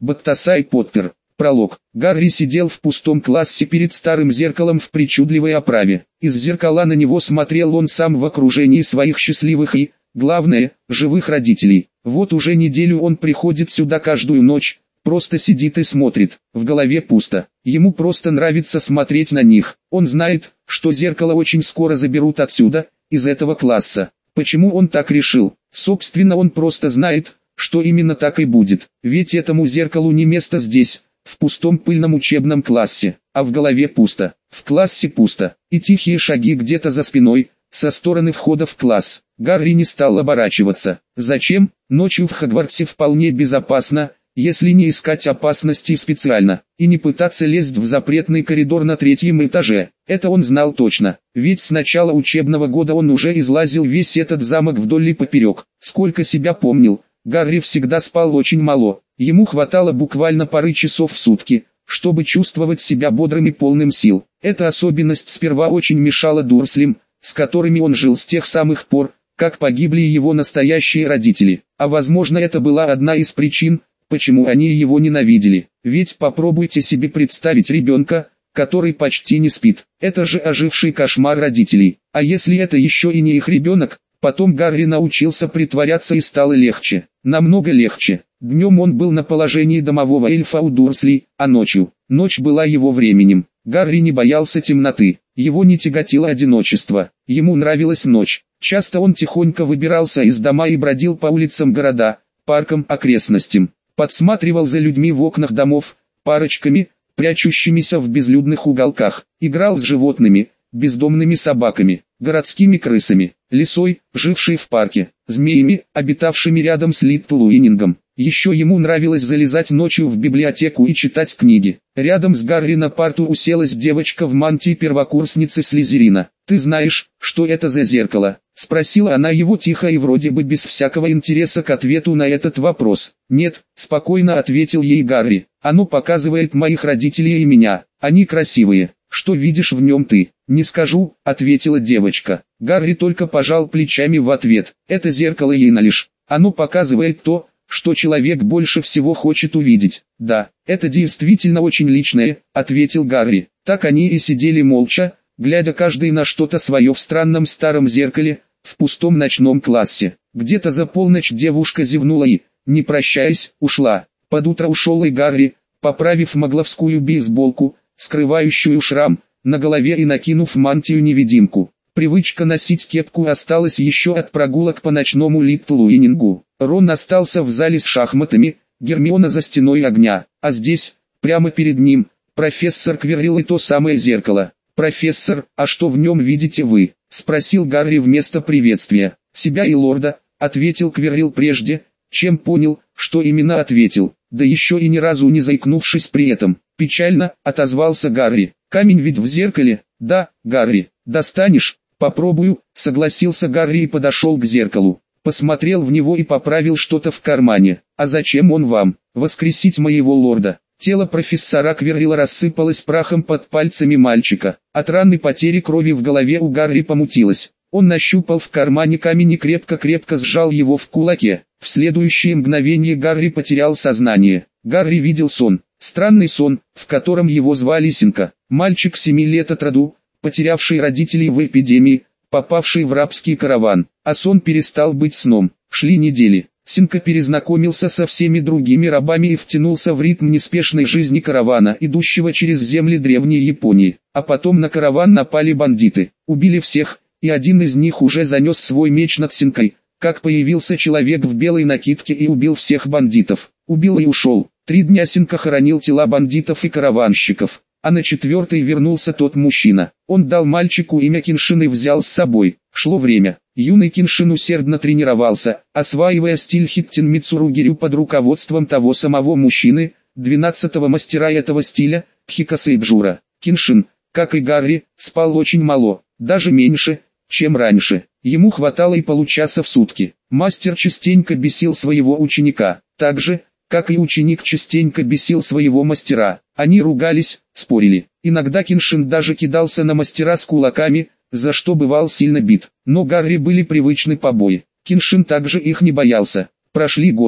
Баттасай Поттер. Пролог. Гарри сидел в пустом классе перед старым зеркалом в причудливой оправе. Из зеркала на него смотрел он сам в окружении своих счастливых и, главное, живых родителей. Вот уже неделю он приходит сюда каждую ночь, просто сидит и смотрит. В голове пусто. Ему просто нравится смотреть на них. Он знает, что зеркало очень скоро заберут отсюда, из этого класса. Почему он так решил? Собственно, он просто знает, что именно так и будет. Ведь этому зеркалу не место здесь, в пустом пыльном учебном классе, а в голове пусто. В классе пусто, и тихие шаги где-то за спиной, со стороны входа в класс. Гарри не стал оборачиваться. Зачем? Ночью в Хогвартсе вполне безопасно, если не искать опасности специально, и не пытаться лезть в запретный коридор на 3-м этаже. Это он знал точно, ведь с начала учебного года он уже излазил весь этот замок вдоль и поперек. Сколько себя помнил, Гарри всегда спал очень мало, ему хватало буквально пары часов в сутки, чтобы чувствовать себя бодрым и полным сил. Эта особенность сперва очень мешала Дурслям, с которыми он жил с тех самых пор, как погибли его настоящие родители. А возможно, это была одна из причин, почему они его ненавидели. Ведь попробуйте себе представить ребенка, который почти не спит. Это же оживший кошмар родителей. А если это еще и не их ребенок? Потом Гарри научился притворяться и стало легче. Намного легче. Днем он был на положении домового эльфа у Дурслей, а ночью. Ночь была его временем. Гарри не боялся темноты. Его не тяготило одиночество. Ему нравилась ночь. Часто он тихонько выбирался из дома и бродил по улицам города, паркам, окрестностям. Подсматривал за людьми в окнах домов, парочками, прячущимися в безлюдных уголках. Играл с животными, бездомными собаками, городскими крысами, лисой, жившей в парке, змеями, обитавшими рядом с Литтлуинингом. Еще ему нравилось залезать ночью в библиотеку и читать книги. Рядом с Гарри на парту уселась девочка в мантии первокурсницы Слизерина. «Ты знаешь, что это за зеркало?» — спросила она его тихо и вроде бы без всякого интереса к ответу на этот вопрос. «Нет», — спокойно ответил ей Гарри. «Оно показывает моих родителей и меня. Они красивые. Что видишь в нем ты?» «Не скажу», — ответила девочка. Гарри только пожал плечами в ответ. «Это зеркало ей налишь. Оно показывает то, что человек больше всего хочет увидеть». «Да, это действительно очень личное», — ответил Гарри. Так они и сидели молча, глядя каждый на что-то свое в странном старом зеркале, в пустом ночном классе. Где-то за полночь девушка зевнула и, не прощаясь, ушла. Под утро ушел и Гарри, поправив магловскую бейсболку, скрывающую шрам, на голове и накинув мантию-невидимку. Привычка носить кепку осталась еще от прогулок по ночному Литтлуинингу. Рон остался в зале с шахматами, Гермиона за стеной огня, а здесь, прямо перед ним, профессор Квиррилл и то самое зеркало. «Профессор, а что в нем видите вы?» — спросил Гарри вместо приветствия. «Себя и лорда», — ответил Квиррилл прежде, чем понял, что именно ответил, да еще и ни разу не заикнувшись при этом. «Печально», — отозвался Гарри. «Камень ведь в зеркале?» «Да, Гарри. Достанешь?» «Попробую», — согласился Гарри и подошел к зеркалу. Посмотрел в него и поправил что-то в кармане. «А зачем он вам?» «Воскресить моего лорда». Тело профессора Квиррилла рассыпалось прахом под пальцами мальчика. От раны потери крови в голове у Гарри помутилось. Он нащупал в кармане камень и крепко-крепко сжал его в кулаке. В следующее мгновение Гарри потерял сознание. Гарри видел сон. Странный сон, в котором его звали Синка. Мальчик 7 лет от роду, потерявший родителей в эпидемии, попавший в рабский караван. А сон перестал быть сном. Шли недели. Синка перезнакомился со всеми другими рабами и втянулся в ритм неспешной жизни каравана, идущего через земли древней Японии. А потом на караван напали бандиты, убили всех, и один из них уже занес свой меч над Синкой, как появился человек в белой накидке и убил всех бандитов. Убил и ушел. 3 дня Синка хоронил тела бандитов и караванщиков, а на 4-й вернулся тот мужчина. Он дал мальчику имя Киншин и взял с собой. Шло время. Юный Киншин усердно тренировался, осваивая стиль Хиттин Мицуругирю под руководством того самого мужчины, 12-го мастера этого стиля, Хикасэйджура. Киншин, как и Гарри, спал очень мало, даже меньше, чем раньше. Ему хватало и получаса в сутки. Мастер частенько бесил своего ученика, так же, как и ученик частенько бесил своего мастера. Они ругались, спорили. Иногда Киншин даже кидался на мастера с кулаками, за что бывал сильно бит. Но Гарри были привычны побои. Киншин также их не боялся. Прошли годы.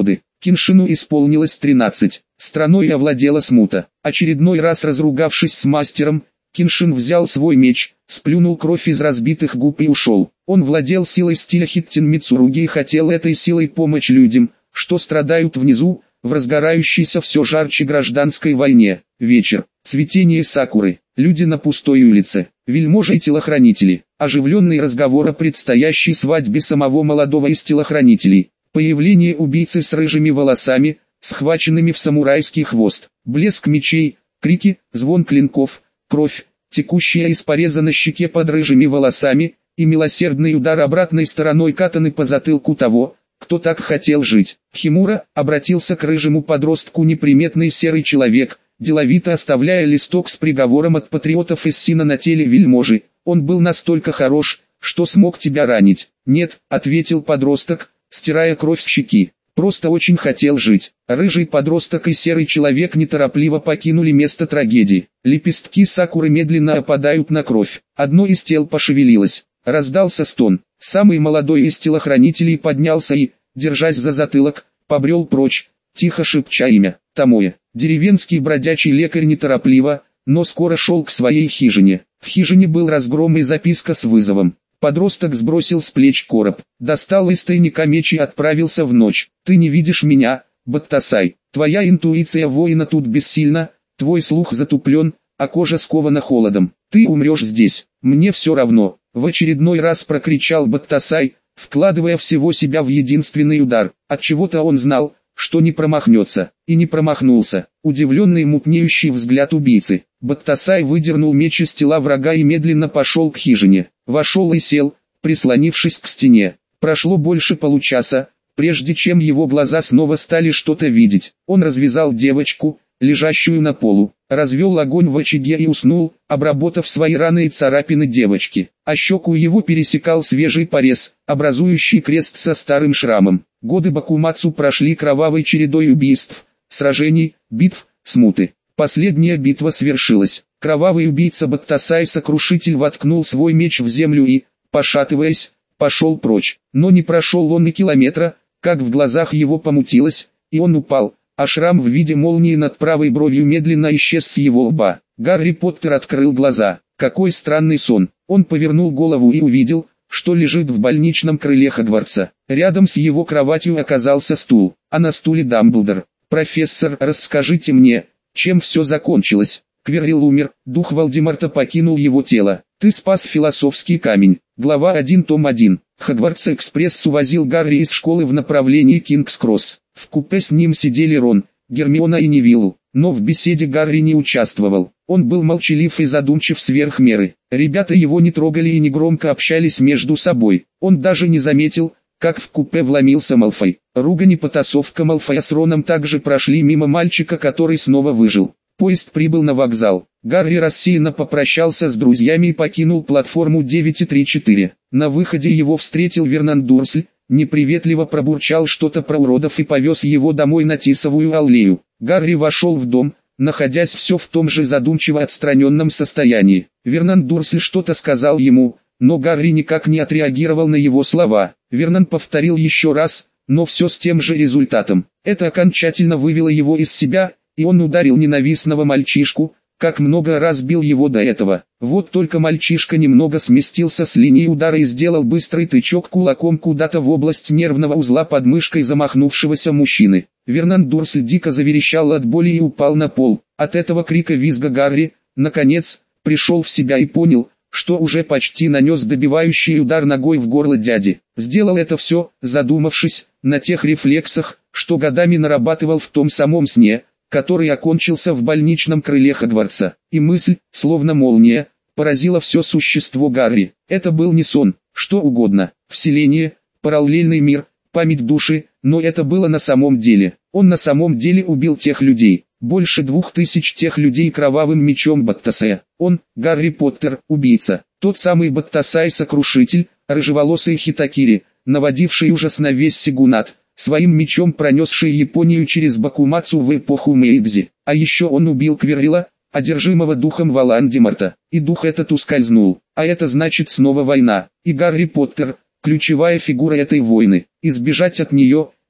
Киншину исполнилось 13. Страной овладела смута. Очередной раз разругавшись с мастером, Киншин взял свой меч, сплюнул кровь из разбитых губ и ушел. Он владел силой стиля Хиттин Мицуруги и хотел этой силой помочь людям, что страдают внизу, в разгорающейся все жарче гражданской войне. Вечер, цветение сакуры, люди на пустой улице, вельможи и телохранители, оживленный разговор о предстоящей свадьбе самого молодого из телохранителей, появление убийцы с рыжими волосами, схваченными в самурайский хвост, блеск мечей, крики, звон клинков, кровь, текущая из пореза на щеке под рыжими волосами, и милосердный удар обратной стороной катаны по затылку того, кто так хотел жить. Химура обратился к рыжему подростку неприметный серый человек, деловито оставляя листок с приговором от патриотов из Сина на теле вельможи. Он был настолько хорош, что смог тебя ранить. Нет, ответил подросток, стирая кровь с щеки. Просто очень хотел жить. Рыжий подросток и серый человек неторопливо покинули место трагедии. Лепестки сакуры медленно опадают на кровь. Одно из тел пошевелилось. Раздался стон. Самый молодой из телохранителей поднялся и, держась за затылок, побрел прочь, тихо шепча имя Томоя. Деревенский бродячий лекарь неторопливо, но скоро шел к своей хижине. В хижине был разгром и записка с вызовом. Подросток сбросил с плеч короб, достал из тайника меч и отправился в ночь. «Ты не видишь меня, Баттасай. Твоя интуиция воина тут бессильна, твой слух затуплен, а кожа скована холодом. Ты умрешь здесь, мне все равно». В очередной раз прокричал Баттасай, вкладывая всего себя в единственный удар. Отчего-то он знал, что не промахнется, и не промахнулся. Удивленный мутнеющий взгляд убийцы, Баттасай выдернул меч из тела врага и медленно пошел к хижине. Вошел и сел, прислонившись к стене. Прошло больше получаса, прежде чем его глаза снова стали что-то видеть. Он развязал девочку, лежащую на полу, развел огонь в очаге и уснул, обработав свои раны и царапины девочки. А щеку его пересекал свежий порез, образующий крест со старым шрамом. Годы Бакумацу прошли кровавой чередой убийств, сражений, битв, смуты. Последняя битва свершилась. Кровавый убийца Баттасай-сокрушитель воткнул свой меч в землю и, пошатываясь, пошел прочь. Но не прошел он и километра, как в глазах его помутилось, и он упал, а шрам в виде молнии над правой бровью медленно исчез с его лба. Гарри Поттер открыл глаза. Какой странный сон. Он повернул голову и увидел, что лежит в больничном крыле Хогвартса. Рядом с его кроватью оказался стул, а на стуле Дамблдор. «Профессор, расскажите мне, чем все закончилось?» Квиррилл умер, дух Волдеморта покинул его тело. «Ты спас философский камень». Глава 1, том 1. Хогвартс-экспресс увозил Гарри из школы в направлении Кингс-Кросс. В купе с ним сидели Рон, Гермиона и Невилл, но в беседе Гарри не участвовал. Он был молчалив и задумчив сверх меры. Ребята его не трогали и негромко общались между собой. Он даже не заметил, как в купе вломился Малфой. Ругань и потасовка Малфоя с Роном также прошли мимо мальчика, который снова выжил. Поезд прибыл на вокзал. Гарри рассеянно попрощался с друзьями и покинул платформу 9.3.4. На выходе его встретил Вернон Дурсль, неприветливо пробурчал что-то про уродов и повез его домой на Тисовую аллею. Гарри вошел в дом, находясь все в том же задумчиво отстраненном состоянии. Вернон Дурсль что-то сказал ему, но Гарри никак не отреагировал на его слова. Вернон повторил еще раз, но все с тем же результатом. Это окончательно вывело его из себя, и он ударил ненавистного мальчишку, как много раз бил его до этого. Вот только мальчишка немного сместился с линии удара и сделал быстрый тычок кулаком куда-то в область нервного узла под мышкой замахнувшегося мужчины. Вернон Дурсль дико заверещал от боли и упал на пол. От этого крика визга Гарри, наконец, пришел в себя и понял, что уже почти нанес добивающий удар ногой в горло дяди. Сделал это все, задумавшись, на тех рефлексах, что годами нарабатывал в том самом сне, который окончился в больничном крыле Хогвартса. И мысль, словно молния, поразила все существо Гарри. Это был не сон, что угодно, вселение, параллельный мир, память души, но это было на самом деле. Он на самом деле убил тех людей. Больше 2000 тех людей кровавым мечом Баттасая. Он, Гарри Поттер, убийца. Тот самый Баттасай-сокрушитель, рыжеволосый Хитакири, наводивший ужас на весь Сигунат, своим мечом пронесший Японию через Бакумацу в эпоху Мэйдзи. А еще он убил Квиррилла, одержимого духом Волан-де-Морта. И дух этот ускользнул. А это значит снова война. И Гарри Поттер, ключевая фигура этой войны. Избежать от нее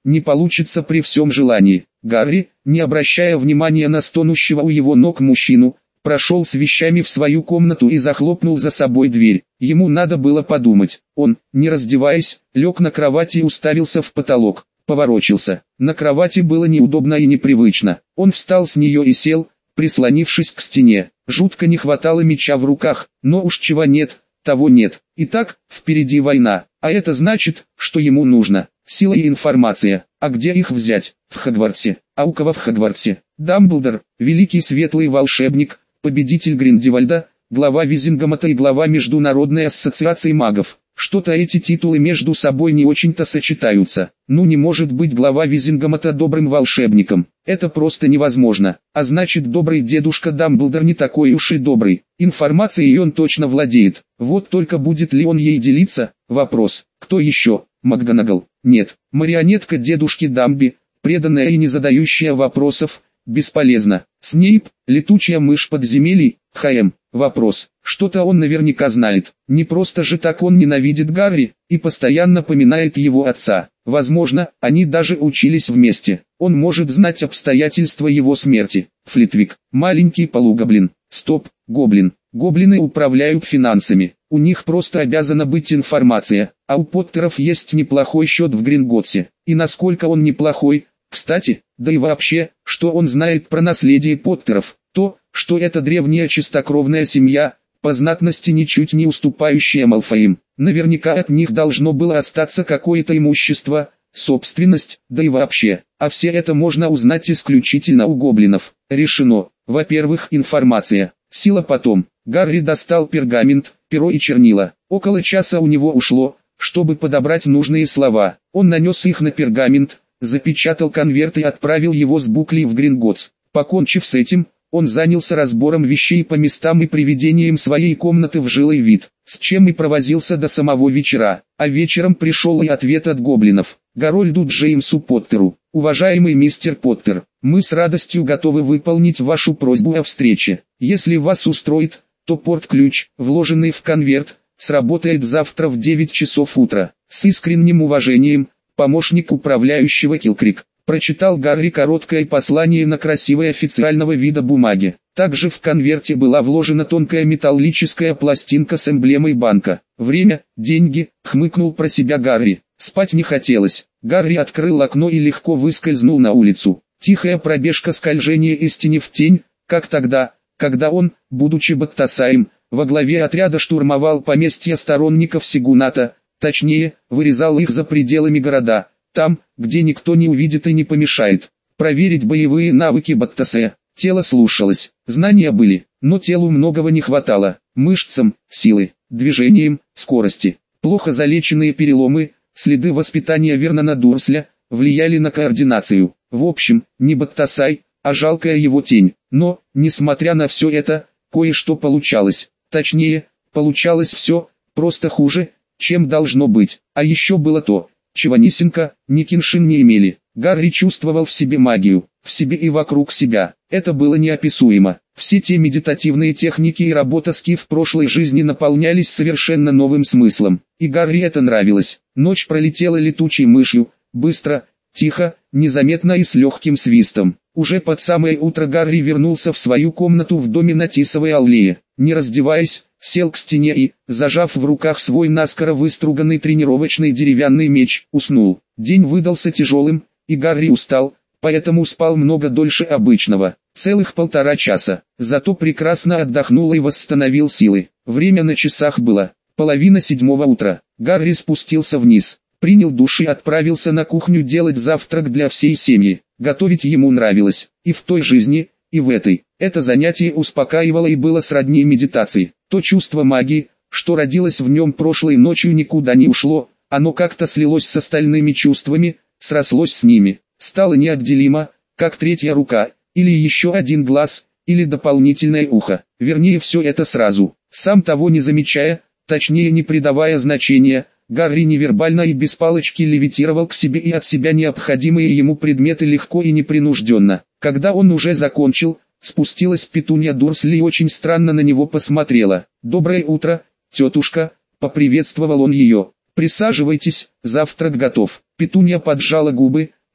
не получится при всем желании. Гарри, не обращая внимания на стонущего у его ног мужчину, прошел с вещами в свою комнату и захлопнул за собой дверь. Ему надо было подумать. Он, не раздеваясь, лег на кровати и уставился в потолок. Поворочился. На кровати было неудобно и непривычно. Он встал с нее и сел, прислонившись к стене. Жутко не хватало меча в руках, но уж чего нет, того нет. Итак, впереди война, а это значит, что ему нужно сила и информация. А где их взять? В Хогвартсе. А у кого в Хогвартсе? Дамблдор, великий светлый волшебник, победитель Гриндевальда, глава Визингамата и глава Международной ассоциации магов. Что-то эти титулы между собой не очень-то сочетаются. Ну не может быть глава Визингамата добрым волшебником. Это просто невозможно. А значит, добрый дедушка Дамблдор не такой уж и добрый. Информацией он точно владеет. Вот только будет ли он ей делиться? Вопрос. Кто еще? МакГонагал? Нет. Марионетка дедушки Дамби, преданная и не задающая вопросов, бесполезно. Снейп, летучая мышь подземелий, ХМ. Вопрос. Что-то он наверняка знает. Не просто же так он ненавидит Гарри и постоянно поминает его отца. Возможно, они даже учились вместе. Он может знать обстоятельства его смерти. Флитвик. Маленький полугоблин. Стоп, гоблин. Гоблины управляют финансами. У них просто обязана быть информация. А у Поттеров есть неплохой счет в Гринготтсе. И насколько он неплохой, кстати, да и вообще, что он знает про наследие Поттеров. То, что это древняя чистокровная семья, по знатности ничуть не уступающая Малфоям. Наверняка от них должно было остаться какое-то имущество, собственность, да и вообще. А все это можно узнать исключительно у гоблинов. Решено. Во-первых, информация. Сила потом. Гарри достал пергамент, перо и чернила. Около часа у него ушло, чтобы подобрать нужные слова. Он нанес их на пергамент, запечатал конверт и отправил его с буклей в Гринготтс. Покончив с этим, он занялся разбором вещей по местам и приведением своей комнаты в жилой вид, с чем и провозился до самого вечера. А вечером пришел и ответ от гоблинов. Гарольду Джеймсу Поттеру. Уважаемый мистер Поттер, мы с радостью готовы выполнить вашу просьбу о встрече. Если вас устроит, то порт-ключ, вложенный в конверт, сработает завтра в 9 часов утра. С искренним уважением, помощник управляющего Килкрик. Прочитал Гарри короткое послание на красивой официального вида бумаге. Также в конверте была вложена тонкая металлическая пластинка с эмблемой банка. Время, деньги, хмыкнул про себя Гарри. Спать не хотелось. Гарри открыл окно и легко выскользнул на улицу. Тихая пробежка, скольжение из тени в тень, как тогда, когда он, будучи Баттасаем, во главе отряда штурмовал поместья сторонников Сигуната, точнее, вырезал их за пределами города. Там, где никто не увидит и не помешает. Проверить боевые навыки Баттасея. Тело слушалось, знания были, но телу многого не хватало. Мышцам, силы, движениям, скорости. Плохо залеченные переломы, следы воспитания Вернона Дурсля, влияли на координацию. В общем, не Баттасай, а жалкая его тень. Но, несмотря на все это, кое-что получалось. Точнее, получалось все, просто хуже, чем должно быть. А еще было то, чего ни Синка, ни Киншин не имели. Гарри чувствовал в себе магию, в себе и вокруг себя. Это было неописуемо. Все те медитативные техники и работа Ски в прошлой жизни наполнялись совершенно новым смыслом. И Гарри это нравилось. Ночь пролетела летучей мышью, быстро, тихо, незаметно и с легким свистом. Уже под самое утро Гарри вернулся в свою комнату в доме на Тисовой аллее. Не раздеваясь, сел к стене и, зажав в руках свой наскоро выструганный тренировочный деревянный меч, уснул. День выдался тяжелым, и Гарри устал, поэтому спал много дольше обычного. Целых 1,5 часа. Зато прекрасно отдохнул и восстановил силы. Время на часах было 6:30 утра. Гарри спустился вниз, принял душ и отправился на кухню делать завтрак для всей семьи. Готовить ему нравилось, и в той жизни, и в этой. Это занятие успокаивало и было сродни медитации. То чувство магии, что родилось в нем прошлой ночью, никуда не ушло, оно как-то слилось с остальными чувствами, срослось с ними, стало неотделимо, как третья рука, или еще один глаз, или дополнительное ухо. Вернее, все это сразу, сам того не замечая, точнее не придавая значения. Гарри невербально и без палочки левитировал к себе и от себя необходимые ему предметы легко и непринужденно. Когда он уже закончил, спустилась Петунья Дурсли и очень странно на него посмотрела. «Доброе утро, тетушка», — поприветствовал он ее. «Присаживайтесь, завтрак готов». Петунья поджала губы,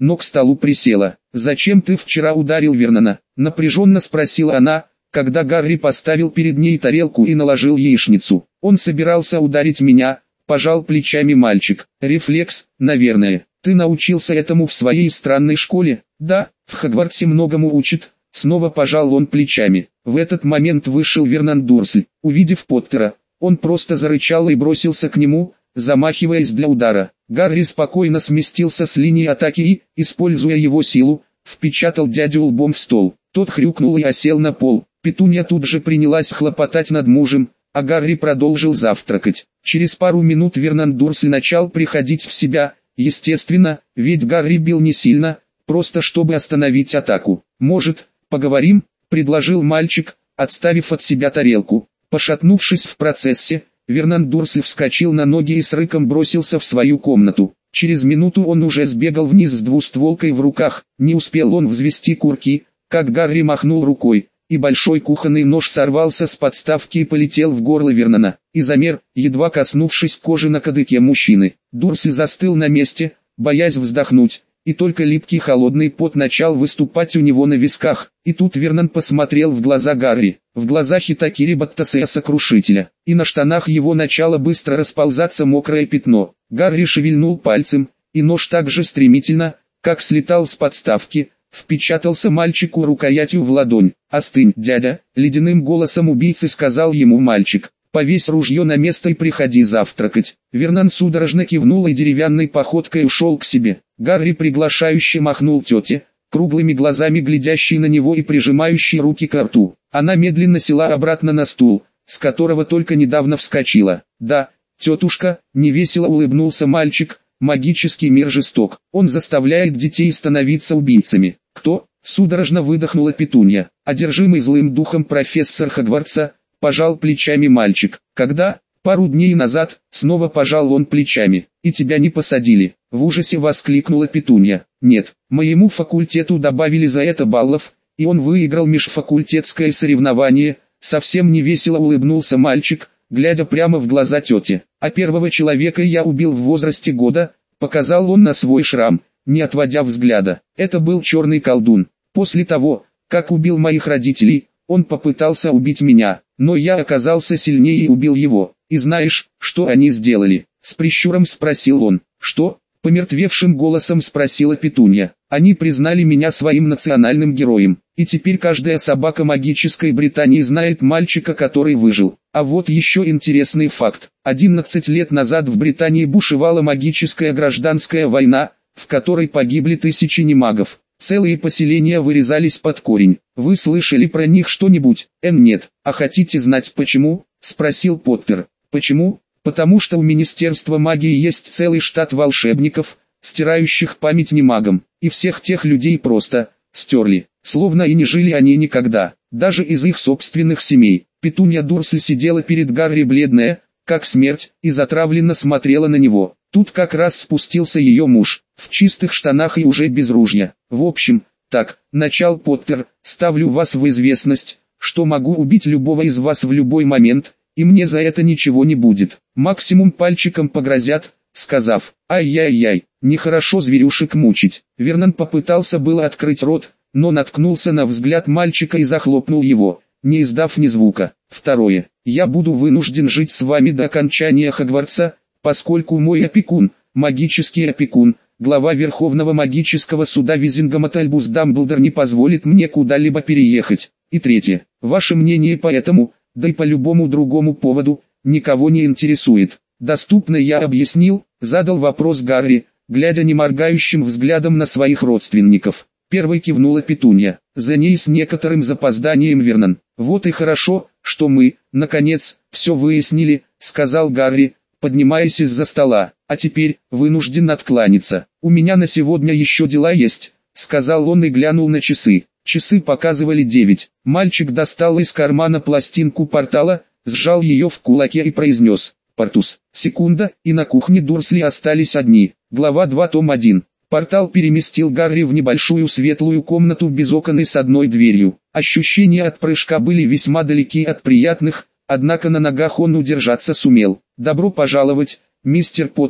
но к столу присела. «Зачем ты вчера ударил Вернона?» — напряженно спросила она, когда Гарри поставил перед ней тарелку и наложил яичницу. «Он собирался ударить меня», — пожал плечами мальчик. «Рефлекс, наверное. Ты научился этому в своей странной школе?» «Да, в Хогвартсе многому учат». Снова пожал он плечами. В этот момент вышел Вернон Дурсль. Увидев Поттера, он просто зарычал и бросился к нему, замахиваясь для удара. Гарри спокойно сместился с линии атаки и, используя его силу, впечатал дядю лбом в стол. Тот хрюкнул и осел на пол. Петунья тут же принялась хлопотать над мужем, а Гарри продолжил завтракать. Через пару минут Вернон Дурсль начал приходить в себя, естественно, ведь Гарри бил не сильно, просто чтобы остановить атаку. «Может, поговорим?» — предложил мальчик, отставив от себя тарелку. Пошатнувшись в процессе, Вернон Дурсль вскочил на ноги и с рыком бросился в свою комнату. Через минуту он уже сбегал вниз с двустволкой в руках. Не успел он взвести курки, как Гарри махнул рукой, и большой кухонный нож сорвался с подставки и полетел в горло Вернона, и замер, едва коснувшись кожи на кадыке мужчины. Дурсль застыл на месте, боясь вздохнуть, и только липкий холодный пот начал выступать у него на висках. И тут Вернон посмотрел в глаза Гарри, в глаза Хитакири Баттасея-сокрушителя, и на штанах его начало быстро расползаться мокрое пятно. Гарри шевельнул пальцем, и нож так же стремительно, как слетал с подставки, впечатался мальчику рукоятью в ладонь. «Остынь, дядя», — ледяным голосом убийцы сказал ему мальчик. «Повесь ружье на место и приходи завтракать». Вернон судорожно кивнул и деревянной походкой ушел к себе. Гарри приглашающе махнул тете, круглыми глазами глядящей на него и прижимающей руки к рту. Она медленно села обратно на стул, с которого только недавно вскочила. «Да, тетушка», — невесело улыбнулся мальчик, — «магический мир жесток. Он заставляет детей становиться убийцами». «Кто?» — судорожно выдохнула Петунья. «Одержимый злым духом профессор Хогвартса», — пожал плечами мальчик. «Когда?» «Пару дней назад», — снова пожал он плечами. «И тебя не посадили?» — в ужасе воскликнула Петунья. «Нет, моему факультету добавили за это баллов, и он выиграл межфакультетское соревнование», — совсем невесело улыбнулся мальчик, глядя прямо в глаза тете. «А первого человека я убил в возрасте года», — показал он на свой шрам, не отводя взгляда. «Это был черный колдун. После того, как убил моих родителей, он попытался убить меня, но я оказался сильнее и убил его. И знаешь, что они сделали?» — с прищуром спросил он. «Что?» — помертвевшим голосом спросила Петунья. «Они признали меня своим национальным героем, и теперь каждая собака магической Британии знает мальчика, который выжил. А вот еще интересный факт. 11 лет назад в Британии бушевала магическая гражданская война, в которой погибли тысячи немагов. Целые поселения вырезались под корень. Вы слышали про них что-нибудь?» «Нет. А хотите знать почему?» — спросил Поттер. «Почему?» «Потому что у Министерства магии есть целый штат волшебников, стирающих память немагам, и всех тех людей просто стерли, словно и не жили они никогда, даже из их собственных семей». Петунья Дурсль сидела перед Гарри бледная, как смерть, и затравленно смотрела на него. Тут как раз спустился ее муж, в чистых штанах и уже без ружья. «В общем, так, начал Поттер, ставлю вас в известность, что могу убить любого из вас в любой момент, и мне за это ничего не будет. Максимум пальчиком погрозят, сказав: ай-яй-яй, нехорошо зверюшек мучить». Вернон попытался было открыть рот, но наткнулся на взгляд мальчика и захлопнул его, не издав ни звука. «Второе. Я буду вынужден жить с вами до окончания Хогвартса, поскольку мой опекун, магический опекун, глава Верховного магического суда Визингомат Альбус Дамблдор не позволит мне куда-либо переехать. И третье. Ваше мнение по этому, да и по любому другому поводу, никого не интересует. Доступно я объяснил?» — задал вопрос Гарри, глядя неморгающим взглядом на своих родственников. Первой кивнула Петунья, за ней с некоторым запозданием Вернон. «Вот и хорошо, что мы, наконец, все выяснили», — сказал Гарри, поднимаясь из-за стола. «А теперь, вынужден откланяться. У меня на сегодня еще дела есть», — сказал он и глянул на часы. Часы показывали 9. Мальчик достал из кармана пластинку портала, сжал ее в кулаке и произнес: «Портус». Секунда, и на кухне Дурсли остались одни. Глава 2, том 1. Портал переместил Гарри в небольшую светлую комнату без окон и с одной дверью. Ощущения от прыжка были весьма далеки от приятных, однако на ногах он удержаться сумел. «Добро пожаловать, мистер Поттер»,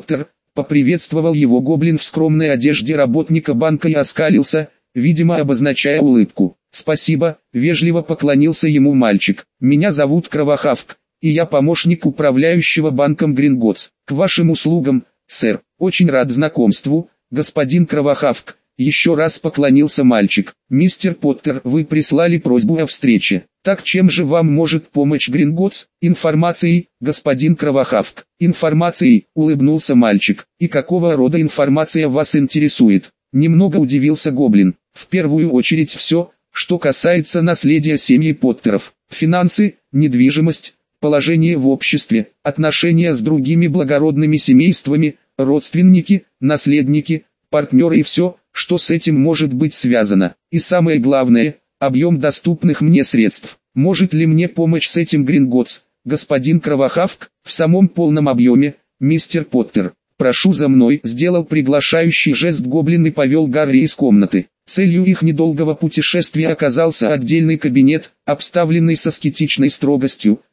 Поприветствовал его гоблин в скромной одежде работника банка и оскалился, видимо обозначая улыбку. «Спасибо», — вежливо поклонился ему мальчик. «Меня зовут Кровохавк, и я помощник управляющего банком Гринготс. К вашим услугам, сэр. Очень рад знакомству, господин Кровохавк». Еще раз поклонился мальчик. «Мистер Поттер, вы прислали просьбу о встрече. Так чем же вам может помочь Гринготс?» «Информацией, господин Кровохавк». «Информацией», улыбнулся мальчик. «И какого рода информация вас интересует?» Немного удивился гоблин. «В первую очередь все, что касается наследия семьи Поттеров. Финансы, недвижимость, положение в обществе, отношения с другими благородными семействами, родственники, наследники, партнеры и все, что с этим может быть связано. И самое главное, объем доступных мне средств. Может ли мне помочь с этим Гринготс, господин Кровохавк, в самом полном объеме, мистер Поттер? Прошу за мной», сделал приглашающий жест гоблин и повел Гарри из комнаты. Целью их недолгого путешествия оказался отдельный кабинет, обставленный с аскетичной строгостью.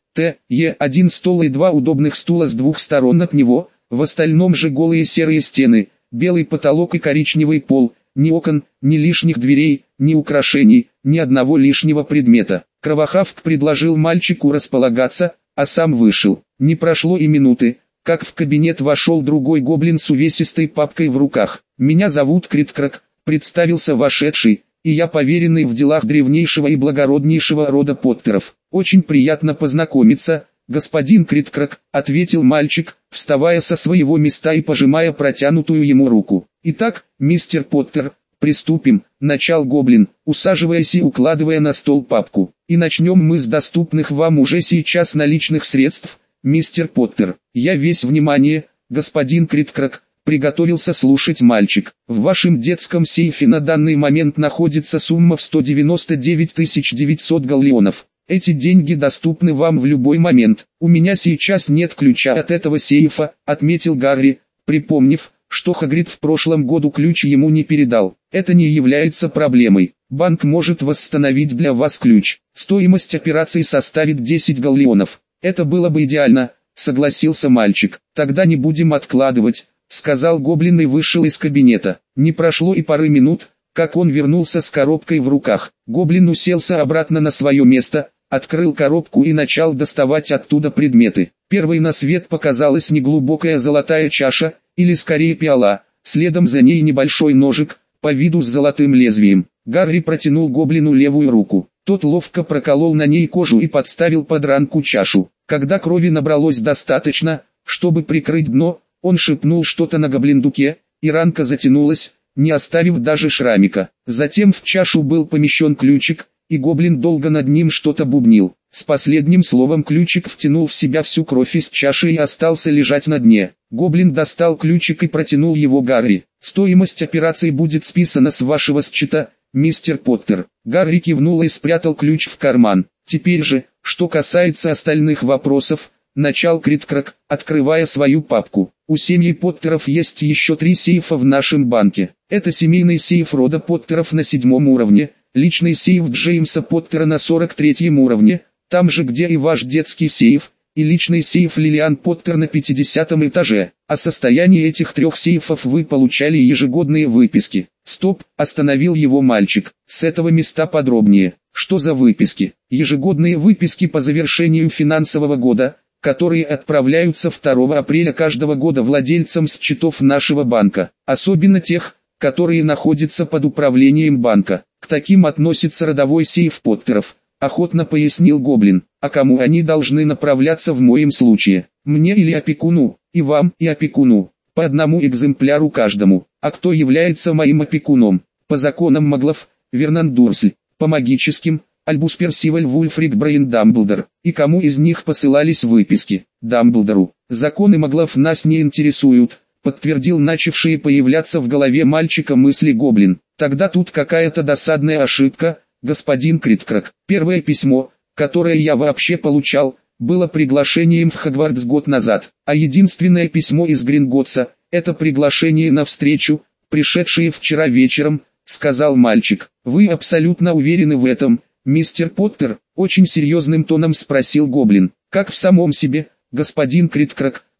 Один стол и два удобных стула с двух сторон от него, в остальном же голые серые стены, белый потолок и коричневый пол, ни окон, ни лишних дверей, ни украшений, ни одного лишнего предмета. Кровохавк предложил мальчику располагаться, а сам вышел. Не прошло и минуты, как в кабинет вошел другой гоблин с увесистой папкой в руках. «Меня зовут Криткрак», представился вошедший, «и я поверенный в делах древнейшего и благороднейшего рода Поттеров. Очень приятно познакомиться, господин Криткрак», ответил мальчик, вставая со своего места и пожимая протянутую ему руку. «Итак, мистер Поттер, приступим», начал гоблин, усаживаясь и укладывая на стол папку. «И начнем мы с доступных вам уже сейчас наличных средств, мистер Поттер». «Я весь внимание, господин Криткрак», приготовился слушать мальчик. «В вашем детском сейфе на данный момент находится сумма в 199 900 галлеонов. Эти деньги доступны вам в любой момент. У меня сейчас нет ключа от этого сейфа», отметил Гарри, припомнив, что Хагрид в прошлом году ключ ему не передал. «Это не является проблемой. Банк может восстановить для вас ключ. Стоимость операции составит 10 галлеонов. Это было бы идеально», согласился мальчик. «Тогда не будем откладывать», сказал гоблин и вышел из кабинета. Не прошло и пары минут, как он вернулся с коробкой в руках. Гоблин уселся обратно на свое место, открыл коробку и начал доставать оттуда предметы. Первой на свет показалась неглубокая золотая чаша, или скорее пиала, следом за ней небольшой ножик, по виду с золотым лезвием. Гарри протянул гоблину левую руку. Тот ловко проколол на ней кожу и подставил под ранку чашу. Когда крови набралось достаточно, чтобы прикрыть дно, он шепнул что-то на гоблиндуке, и ранка затянулась, не оставив даже шрамика. Затем в чашу был помещен ключик, и гоблин долго над ним что-то бубнил. С последним словом ключик втянул в себя всю кровь из чаши и остался лежать на дне. Гоблин достал ключик и протянул его Гарри. «Стоимость операции будет списана с вашего счета, мистер Поттер». Гарри кивнул и спрятал ключ в карман. «Теперь же, что касается остальных вопросов», начал Криткрак, открывая свою папку. «У семьи Поттеров есть еще 3 сейфа в нашем банке. Это семейный сейф рода Поттеров на 7 уровне, личный сейф Джеймса Поттера на 43 уровне, там же где и ваш детский сейф, и личный сейф Лилиан Поттер на 50 этаже. О состоянии этих 3 сейфов вы получали ежегодные выписки». «Стоп», остановил его мальчик, «с этого места подробнее». «Что за выписки?» «Ежегодные выписки по завершению финансового года, которые отправляются 2 апреля каждого года владельцам счетов нашего банка, особенно тех, которые находятся под управлением банка. К таким относится родовой сейф Поттеров», охотно пояснил гоблин. «А кому они должны направляться в моем случае? Мне или опекуну?» «И вам, и опекуну. По одному экземпляру каждому». «А кто является моим опекуном?» «По законам маглов, Вернон Дурсль. По магическим, Альбус Персиваль Вульфрик Брейн Дамблдор». «И кому из них посылались выписки?» «Дамблдору». «Законы маглов нас не интересуют», подтвердил начавшие появляться в голове мальчика мысли гоблин. «Тогда тут какая-то досадная ошибка, господин Криткрак. Первое письмо, которое я вообще получал, было приглашением в Хогвартс год назад, а единственное письмо из Гринготса – это приглашение на встречу, пришедшее вчера вечером», сказал мальчик. «Вы абсолютно уверены в этом, мистер Поттер?» Очень серьезным тоном спросил гоблин. «Как в самом себе, господин Криткрак»,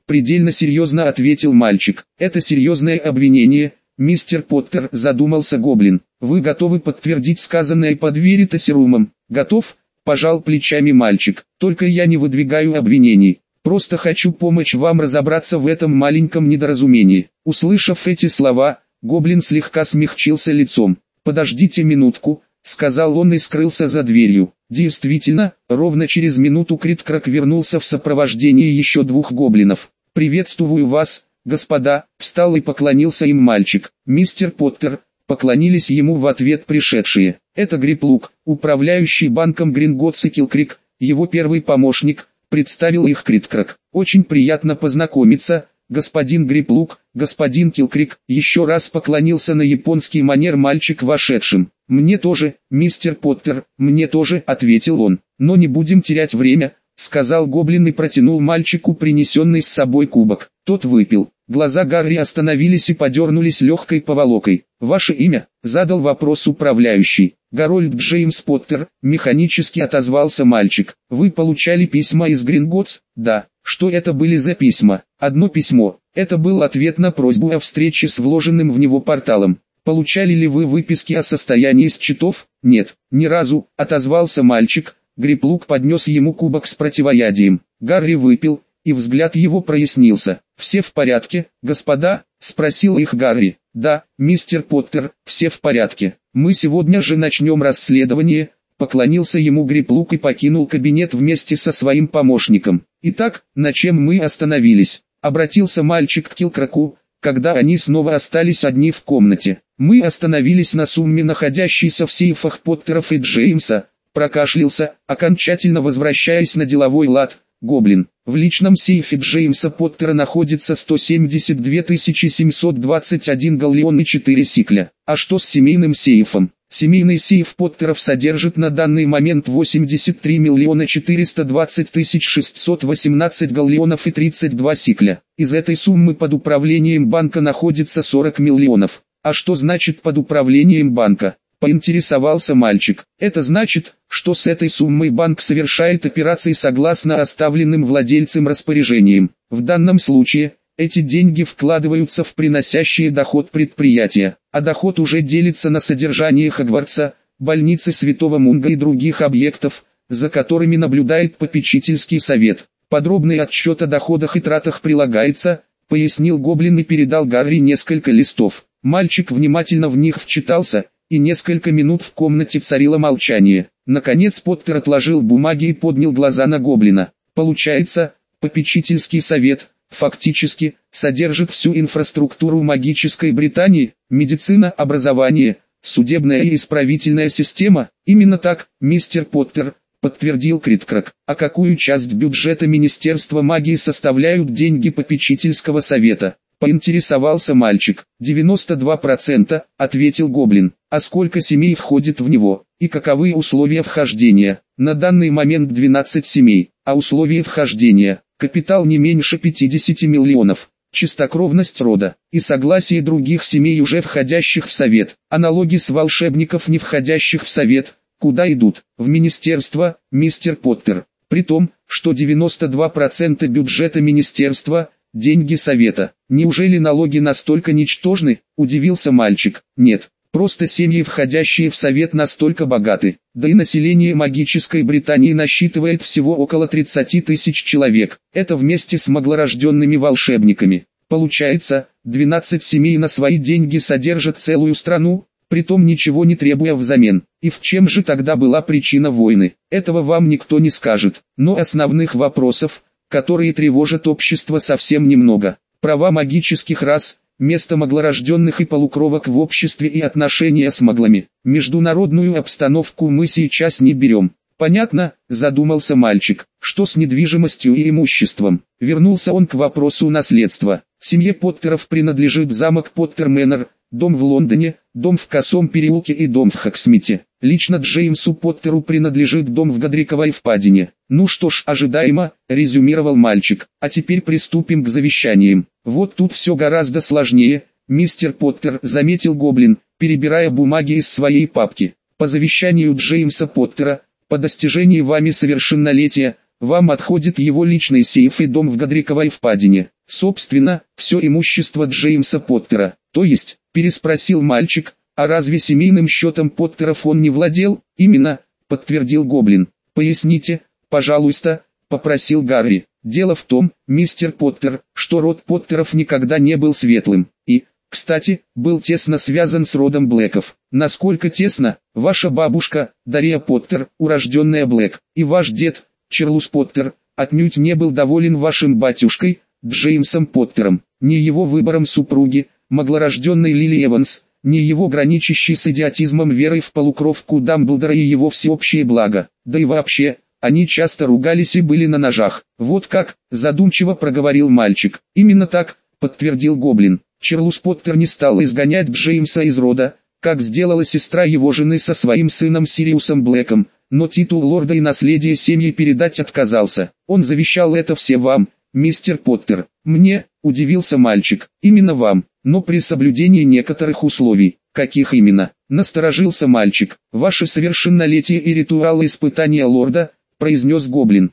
предельно серьезно ответил мальчик. Это серьезное обвинение, мистер Поттер, задумался гоблин. Вы готовы подтвердить сказанное под Веритасерумом? Готов, пожал плечами мальчик. Только я не выдвигаю обвинений. Просто хочу помочь вам разобраться в этом маленьком недоразумении. Услышав эти слова, гоблин слегка смягчился лицом. «Подождите минутку», — сказал он и скрылся за дверью. Действительно, ровно через минуту Крит-Крак вернулся в сопровождении еще двух гоблинов. «Приветствую вас, господа», — встал и поклонился им мальчик. «Мистер Поттер», — поклонились ему в ответ пришедшие. «Это Гриплук, управляющий банком Гринготс и Килкрик, его первый помощник», — представил их Крит-Крак. «Очень приятно познакомиться, господин Гриплук, господин Килкрик», — еще раз поклонился на японский манер мальчик вошедшим. «Мне тоже, мистер Поттер, мне тоже», — ответил он. «Но не будем терять время», — сказал гоблин и протянул мальчику принесенный с собой кубок. Тот выпил. Глаза Гарри остановились и подернулись легкой поволокой. «Ваше имя?» — задал вопрос управляющий. «Гарольд Джеймс Поттер», — механически отозвался мальчик. «Вы получали письма из Гринготс?» «Да». «Что это были за письма?» «Одно письмо. Это был ответ на просьбу о встрече с вложенным в него порталом». «Получали ли вы выписки о состоянии счетов?» «Нет, ни разу», — отозвался мальчик. Гриплук поднес ему кубок с противоядием. Гарри выпил, и взгляд его прояснился. «Все в порядке, господа?» — спросил их Гарри. «Да, мистер Поттер, все в порядке. Мы сегодня же начнем расследование», — поклонился ему Гриплук и покинул кабинет вместе со своим помощником. «Итак, на чем мы остановились?» — обратился мальчик к Килкраку, когда они снова остались одни в комнате. «Мы остановились на сумме, находящейся в сейфах Поттеров и Джеймса», — прокашлялся, окончательно возвращаясь на деловой лад, гоблин. «В личном сейфе Джеймса Поттера находится 172 721 галлеон и 4 сикля. А что с семейным сейфом?» Семейный сейф Поттеров содержит на данный момент 83 420 618 галлеонов и 32 сикля. Из этой суммы под управлением банка находится 40 миллионов. «А что значит под управлением банка?» — поинтересовался мальчик. «Это значит, что с этой суммой банк совершает операции согласно оставленным владельцем распоряжениям. В данном случае, эти деньги вкладываются в приносящие доход предприятия, а доход уже делится на содержание Хогвартса, больницы Святого Мунга и других объектов, за которыми наблюдает попечительский совет. Подробный отчет о доходах и тратах прилагается», — пояснил гоблин и передал Гарри несколько листов. Мальчик внимательно в них вчитался, и несколько минут в комнате царило молчание. Наконец Поттер отложил бумаги и поднял глаза на гоблина. «Получается, попечительский совет, фактически, содержит всю инфраструктуру магической Британии, медицина, образование, судебная и исправительная система?» «Именно так, мистер Поттер», — подтвердил Крит-Крак. «А какую часть бюджета Министерства магии составляют деньги попечительского совета?» — поинтересовался мальчик. 92%, — ответил гоблин. «А сколько семей входит в него, и каковы условия вхождения?» «На данный момент 12 семей, а условия вхождения — капитал не меньше 50 миллионов, чистокровность рода, и согласие других семей, уже входящих в совет, а налоги с волшебников, не входящих в совет, куда идут? В министерство, мистер Поттер. При том, что 92% бюджета министерства — деньги совета. Неужели налоги настолько ничтожны?» — удивился мальчик. «Нет, просто семьи, входящие в совет, настолько богаты. Да и население магической Британии насчитывает всего около 30 тысяч человек. Это вместе с маглорожденными волшебниками. Получается, 12 семей на свои деньги содержат целую страну, притом ничего не требуя взамен. И в чем же тогда была причина войны? Этого вам никто не скажет. Но основных вопросов, которые тревожат общество, совсем немного. Права магических рас, место маглорожденных и полукровок в обществе и отношения с маглами. Международную обстановку мы сейчас не берем. «Понятно», — задумался мальчик. «Что с недвижимостью и имуществом?» Вернулся он к вопросу наследства. Семье Поттеров принадлежит замок Поттер-Мэннер, дом в Лондоне, дом в Косом переулке и дом в Хоксмите. Лично Джеймсу Поттеру принадлежит дом в Годриковой впадине. «Ну что ж, ожидаемо», — резюмировал мальчик. «А теперь приступим к завещаниям». «Вот тут все гораздо сложнее, мистер Поттер», — заметил гоблин, перебирая бумаги из своей папки. «По завещанию Джеймса Поттера, по достижении вами совершеннолетия, вам отходит его личный сейф и дом в Годриковой впадине. Собственно, все имущество Джеймса Поттера. То есть, переспросил мальчик, а разве семейным счетом Поттеров он не владел? Именно, подтвердил Гоблин. Поясните, пожалуйста, попросил Гарри. Дело в том, мистер Поттер, что род Поттеров никогда не был светлым. И, кстати, был тесно связан с родом Блэков. Насколько тесно? Ваша бабушка, Дарья Поттер, урожденная Блэк, и ваш дед, Чарльз Поттер, отнюдь не был доволен вашим батюшкой, Джеймсом Поттером, ни его выбором супруги, маглорожденной Лили Эванс, ни его граничащей с идиотизмом верой в полукровку Дамблдора и его всеобщее благо. Да и вообще, они часто ругались и были на ножах. Вот как, задумчиво проговорил мальчик. Именно так, подтвердил Гоблин. Чарльз Поттер не стал изгонять Джеймса из рода, как сделала сестра его жены со своим сыном Сириусом Блэком, но титул лорда и наследие семьи передать отказался. Он завещал это все вам, мистер Поттер. Мне, удивился мальчик, именно вам, но при соблюдении некоторых условий. Каких именно? Насторожился мальчик. Ваше совершеннолетие и ритуалы испытания лорда, произнес Гоблин.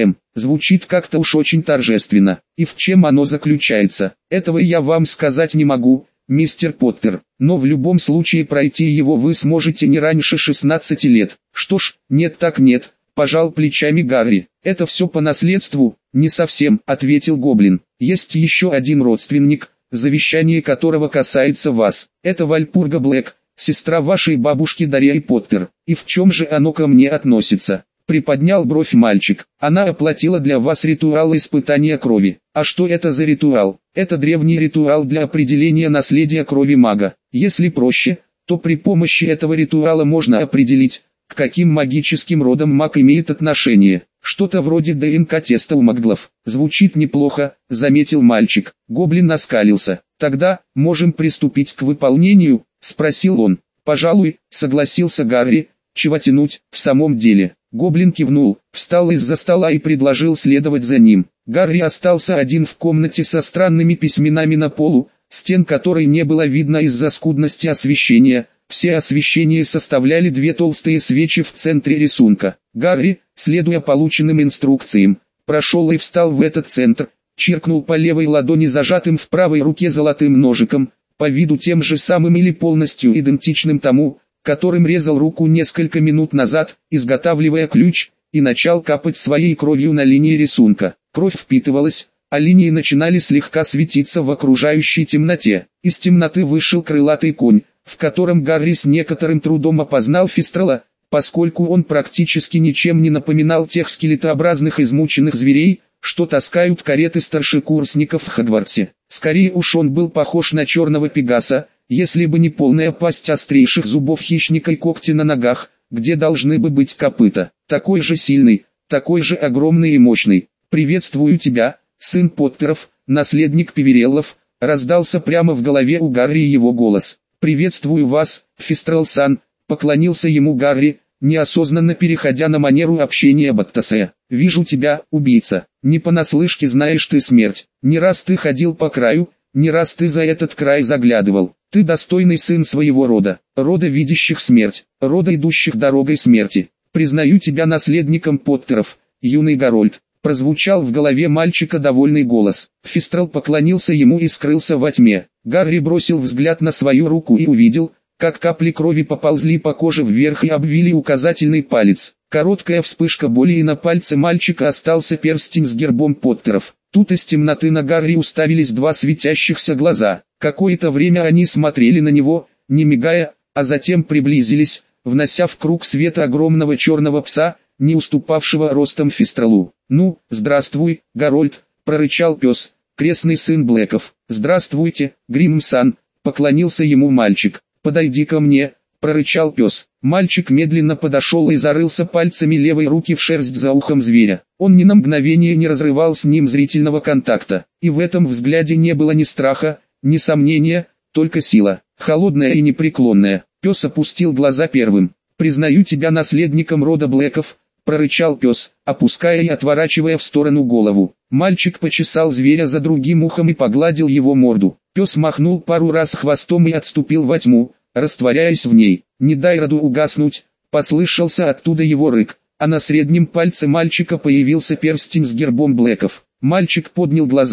Звучит как-то уж очень торжественно. И в чем оно заключается? Этого я вам сказать не могу, мистер Поттер, но в любом случае пройти его вы сможете не раньше 16 лет. Что ж, нет так нет, пожал плечами Гарри. Это все по наследству? Не совсем, ответил Гоблин. Есть еще один родственник, завещание которого касается вас. Это Вальпурга Блэк, сестра вашей бабушки Дарьи Поттер. И в чем же оно ко мне относится? Приподнял бровь мальчик. Она оплатила для вас ритуал испытания крови. А что это за ритуал? Это древний ритуал для определения наследия крови мага. Если проще, то при помощи этого ритуала можно определить, к каким магическим родам маг имеет отношение. Что-то вроде ДНК-теста у маглов. Звучит неплохо, заметил мальчик. Гоблин оскалился. Тогда, можем приступить к выполнению, спросил он. Пожалуй, согласился Гарри. Чего тянуть, в самом деле. Гоблин кивнул, встал из-за стола и предложил следовать за ним. Гарри остался один в комнате со странными письменами на полу, стен которой не было видно из-за скудности освещения. Все освещения составляли две толстые свечи в центре рисунка. Гарри, следуя полученным инструкциям, прошел и встал в этот центр, чиркнул по левой ладони зажатым в правой руке золотым ножиком, по виду тем же самым или полностью идентичным тому, которым резал руку несколько минут назад, изготавливая ключ, и начал капать своей кровью на линии рисунка. Кровь впитывалась, а линии начинали слегка светиться в окружающей темноте. Из темноты вышел крылатый конь, в котором Гарри с некоторым трудом опознал Фистрала, поскольку он практически ничем не напоминал тех скелетообразных измученных зверей, что таскают кареты старшекурсников в Хогвартсе. Скорее уж он был похож на черного пегаса, если бы не полная пасть острейших зубов хищника и когти на ногах, где должны бы быть копыта. Такой же сильный, такой же огромный и мощный. «Приветствую тебя, сын Поттеров, наследник Певереллов», раздался прямо в голове у Гарри его голос. «Приветствую вас, Фистрал-сан», поклонился ему Гарри, неосознанно переходя на манеру общения Баттасея. «Вижу тебя, убийца, не понаслышке знаешь ты смерть, не раз ты ходил по краю, не раз ты за этот край заглядывал. Ты достойный сын своего рода, рода видящих смерть, рода идущих дорогой смерти. Признаю тебя наследником Поттеров, юный Гарольд». Прозвучал в голове мальчика довольный голос. Фистрал поклонился ему и скрылся во тьме. Гарри бросил взгляд на свою руку и увидел, как капли крови поползли по коже вверх и обвили указательный палец. Короткая вспышка боли, и на пальце мальчика остался перстень с гербом Поттеров. Тут из темноты на Гарри уставились два светящихся глаза. Какое-то время они смотрели на него, не мигая, а затем приблизились, внося в круг света огромного черного пса, не уступавшего ростом Фистралу. «Ну, здравствуй, Гарольд», — прорычал пес, крестный сын Блэков. «Здравствуйте, Гримм-сан», — поклонился ему мальчик. «Подойди ко мне», — прорычал пес. Мальчик медленно подошел и зарылся пальцами левой руки в шерсть за ухом зверя. Он ни на мгновение не разрывал с ним зрительного контакта, и в этом взгляде не было ни страха, ни сомнения, только сила, холодная и непреклонная. Пес опустил глаза первым. «Признаю тебя наследником рода Блэков», — прорычал пес, опуская и отворачивая в сторону голову. Мальчик почесал зверя за другим ухом и погладил его морду. Пес махнул пару раз хвостом и отступил во тьму, растворяясь в ней. «Не дай роду угаснуть», — послышался оттуда его рык, а на среднем пальце мальчика появился перстень с гербом Блэков. Мальчик поднял глаза.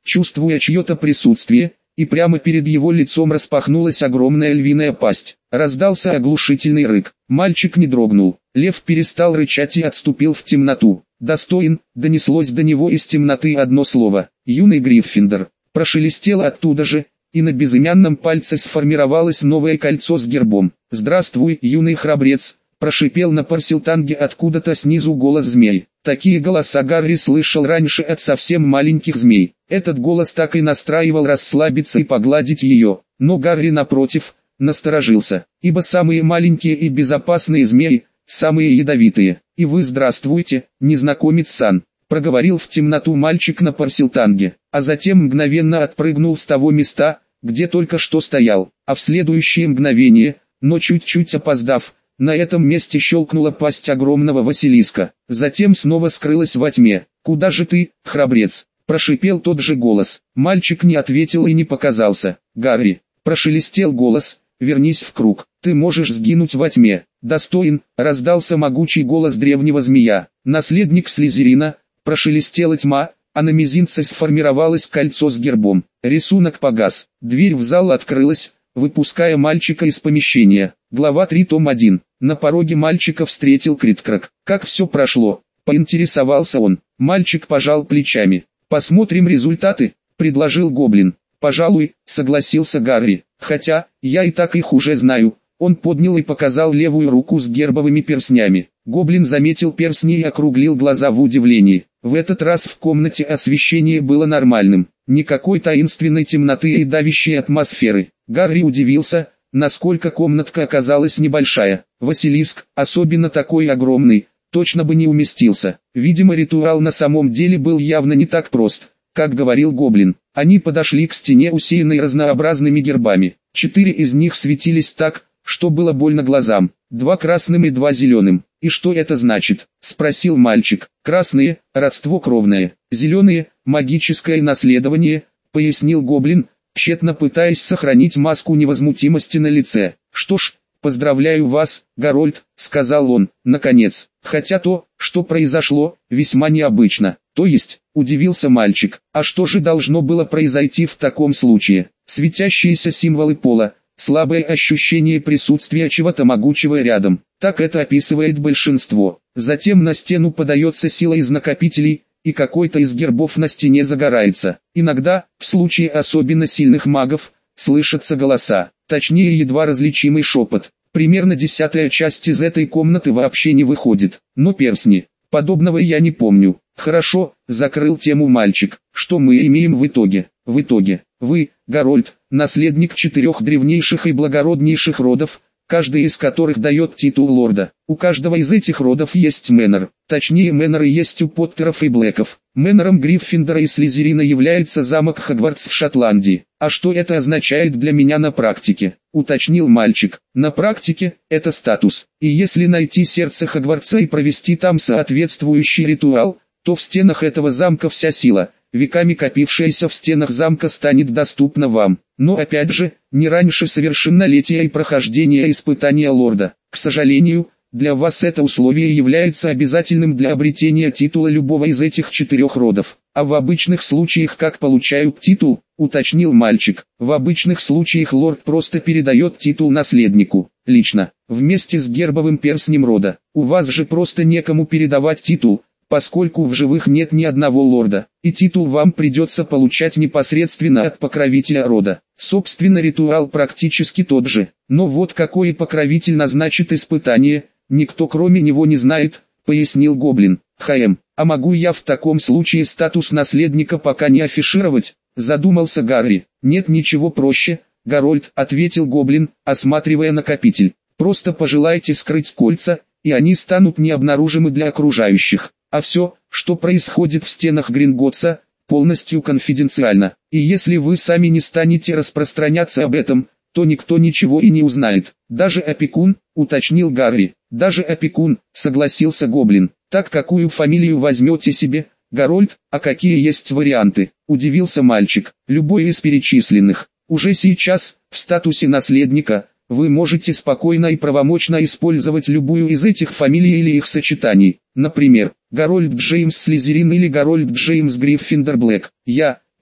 чувствуя чье-то присутствие, и прямо перед его лицом распахнулась огромная львиная пасть. Раздался оглушительный рык. Мальчик не дрогнул. Лев перестал рычать и отступил в темноту. «Достоин», донеслось до него из темноты одно слово. «Юный Гриффиндор». Прошелестело оттуда же, и на безымянном пальце сформировалось новое кольцо с гербом. «Здравствуй, юный храбрец», прошипел на парсилтанге откуда-то снизу голос змей. Такие голоса Гарри слышал раньше от совсем маленьких змей. Этот голос так и настраивал расслабиться и погладить ее, но Гарри напротив, насторожился, ибо самые маленькие и безопасные змеи, самые ядовитые. «И вы здравствуйте, незнакомец Сан», проговорил в темноту мальчик на парсилтанге, а затем мгновенно отпрыгнул с того места, где только что стоял, а в следующее мгновение, но чуть-чуть опоздав, на этом месте щелкнула пасть огромного Василиска, затем снова скрылась во тьме. «Куда же ты, храбрец?» прошипел тот же голос. Мальчик не ответил и не показался. «Гарри», прошелестел голос, «вернись в круг, ты можешь сгинуть во тьме». «Достоин», раздался могучий голос древнего змея. «Наследник Слизерина», прошелестела тьма, а на мизинце сформировалось кольцо с гербом. Рисунок погас, дверь в зал открылась, выпуская мальчика из помещения. Глава 3, том 1. На пороге мальчика встретил Криткрак. «Как все прошло?» – поинтересовался он. Мальчик пожал плечами. «Посмотрим результаты», – предложил Гоблин. «Пожалуй», – согласился Гарри. «Хотя, я и так их уже знаю». Он поднял и показал левую руку с гербовыми перстнями. Гоблин заметил перстни и округлил глаза в удивлении. В этот раз в комнате освещение было нормальным. Никакой таинственной темноты и давящей атмосферы. Гарри удивился, насколько комнатка оказалась небольшая. Василиск, особенно такой огромный, точно бы не уместился. Видимо, ритуал на самом деле был явно не так прост, как говорил Гоблин. Они подошли к стене, усеянной разнообразными гербами. 4 из них светились так, что было больно глазам. 2 красным и 2 зеленым. «И что это значит?» – спросил мальчик. «Красные – родство кровное, зеленые – магическое наследование», – пояснил Гоблин, тщетно пытаясь сохранить маску невозмутимости на лице. «Что ж, поздравляю вас, Гарольд», – сказал он, наконец. «Хотя то, что произошло, весьма необычно». «То есть?» – удивился мальчик. «А что же должно было произойти в таком случае?» «Светящиеся символы пола, слабое ощущение присутствия чего-то могучего рядом». Так это описывает большинство. Затем на стену подается сила из накопителей, и какой-то из гербов на стене загорается. Иногда, в случае особенно сильных магов, слышатся голоса, точнее едва различимый шепот. Примерно 10-я часть из этой комнаты вообще не выходит. Но перстни, подобного я не помню. Хорошо, закрыл тему мальчик. Что мы имеем в итоге? В итоге, вы, Гарольд, наследник 4 древнейших и благороднейших родов, каждый из которых дает титул лорда. У каждого из этих родов есть мэннер, точнее мэннеры есть у Поттеров и Блэков. Мэннером Гриффиндора и Слизерина является замок Хогвартс в Шотландии. А что это означает для меня на практике? Уточнил мальчик. На практике, это статус. И если найти сердце Хогвартса и провести там соответствующий ритуал, то в стенах этого замка вся сила, веками копившаяся в стенах замка, станет доступна вам. Но опять же, не раньше совершеннолетия и прохождения испытания лорда. К сожалению, для вас это условие является обязательным для обретения титула любого из этих 4 родов. А в обычных случаях как получают титул, уточнил мальчик. В обычных случаях лорд просто передает титул наследнику, лично, вместе с гербовым перстнем рода. У вас же просто некому передавать титул, поскольку в живых нет ни одного лорда, и титул вам придется получать непосредственно от покровителя рода. Собственно, ритуал практически тот же, но вот какой покровитель назначит испытание, никто кроме него не знает, пояснил Гоблин. А могу я в таком случае статус наследника пока не афишировать? Задумался Гарри. Нет, ничего проще, Гарольд, ответил Гоблин, осматривая накопитель. Просто пожелайте скрыть кольца, и они станут необнаружимы для окружающих. А все, что происходит в стенах Гринготтса, полностью конфиденциально. И если вы сами не станете распространяться об этом, то никто ничего и не узнает. Даже опекун, уточнил Гарри. Даже опекун, согласился Гоблин. Так какую фамилию возьмете себе, Гарольд, а какие есть варианты? Удивился мальчик. Любой из перечисленных. Уже сейчас, в статусе наследника, вы можете спокойно и правомочно использовать любую из этих фамилий или их сочетаний. Например, Гарольд Джеймс Слизерин или Гарольд Джеймс Гриффиндор Блэк. Я,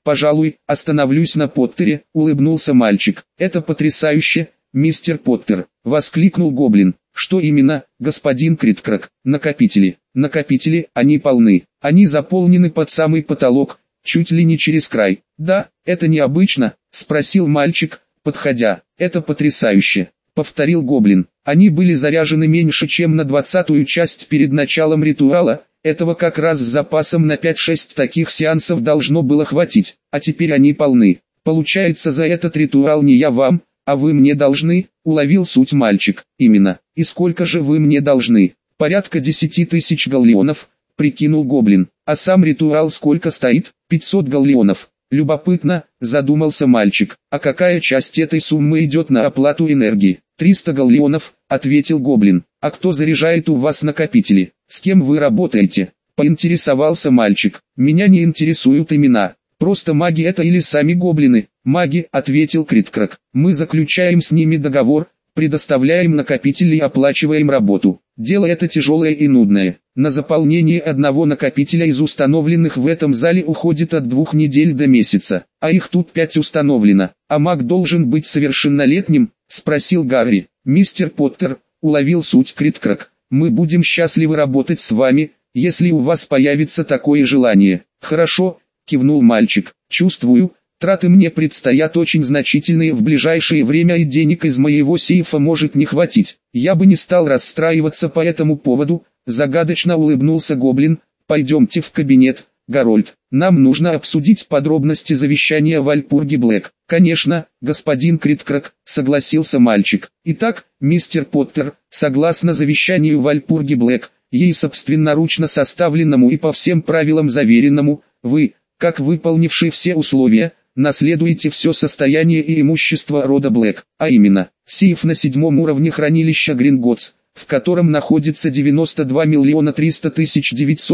Пожалуй, остановлюсь на Поттере, улыбнулся мальчик. Это потрясающе, мистер Поттер, воскликнул гоблин. Что именно, господин Криткрак? Накопители. Накопители, они полны. Они заполнены под самый потолок, чуть ли не через край. Да, это необычно, спросил мальчик, подходя. Это потрясающе, повторил гоблин. Они были заряжены меньше, чем на 20-ю часть перед началом ритуала. Этого как раз с запасом на 5-6 таких сеансов должно было хватить, а теперь они полны. Получается, за этот ритуал не я вам, а вы мне должны, уловил суть мальчик. Именно. И сколько же вы мне должны? Порядка 10 тысяч галлеонов, прикинул гоблин. А сам ритуал сколько стоит? 500 галлеонов. Любопытно, задумался мальчик. А какая часть этой суммы идет на оплату энергии? 300 галлеонов, ответил гоблин. А кто заряжает у вас накопители? С кем вы работаете? Поинтересовался мальчик. Меня не интересуют имена. Просто маги это или сами гоблины? Маги, ответил Криткрак. Мы заключаем с ними договор, предоставляем накопители и оплачиваем работу. Дело это тяжелое и нудное. На заполнение одного накопителя из установленных в этом зале уходит от 2 недель до месяца, а их тут 5 установлено. А маг должен быть совершеннолетним, спросил Гарри. Мистер Поттер, уловил суть Криткрак. Мы будем счастливы работать с вами, если у вас появится такое желание. Хорошо, кивнул мальчик. Чувствую, траты мне предстоят очень значительные в ближайшее время и денег из моего сейфа может не хватить. Я бы не стал расстраиваться по этому поводу, загадочно улыбнулся гоблин. Пойдемте в кабинет, Гарольд. Нам нужно обсудить подробности завещания Вальпурги Блэк. Конечно, господин Криткрак, согласился мальчик. Итак, мистер Поттер, согласно завещанию Вальпурги Блэк, ей собственноручно составленному и по всем правилам заверенному, вы, как выполнивший все условия, наследуете все состояние и имущество рода Блэк, а именно, сейф на 7-м уровне хранилища Гринготс, в котором находится 92 миллиона 300 тысяч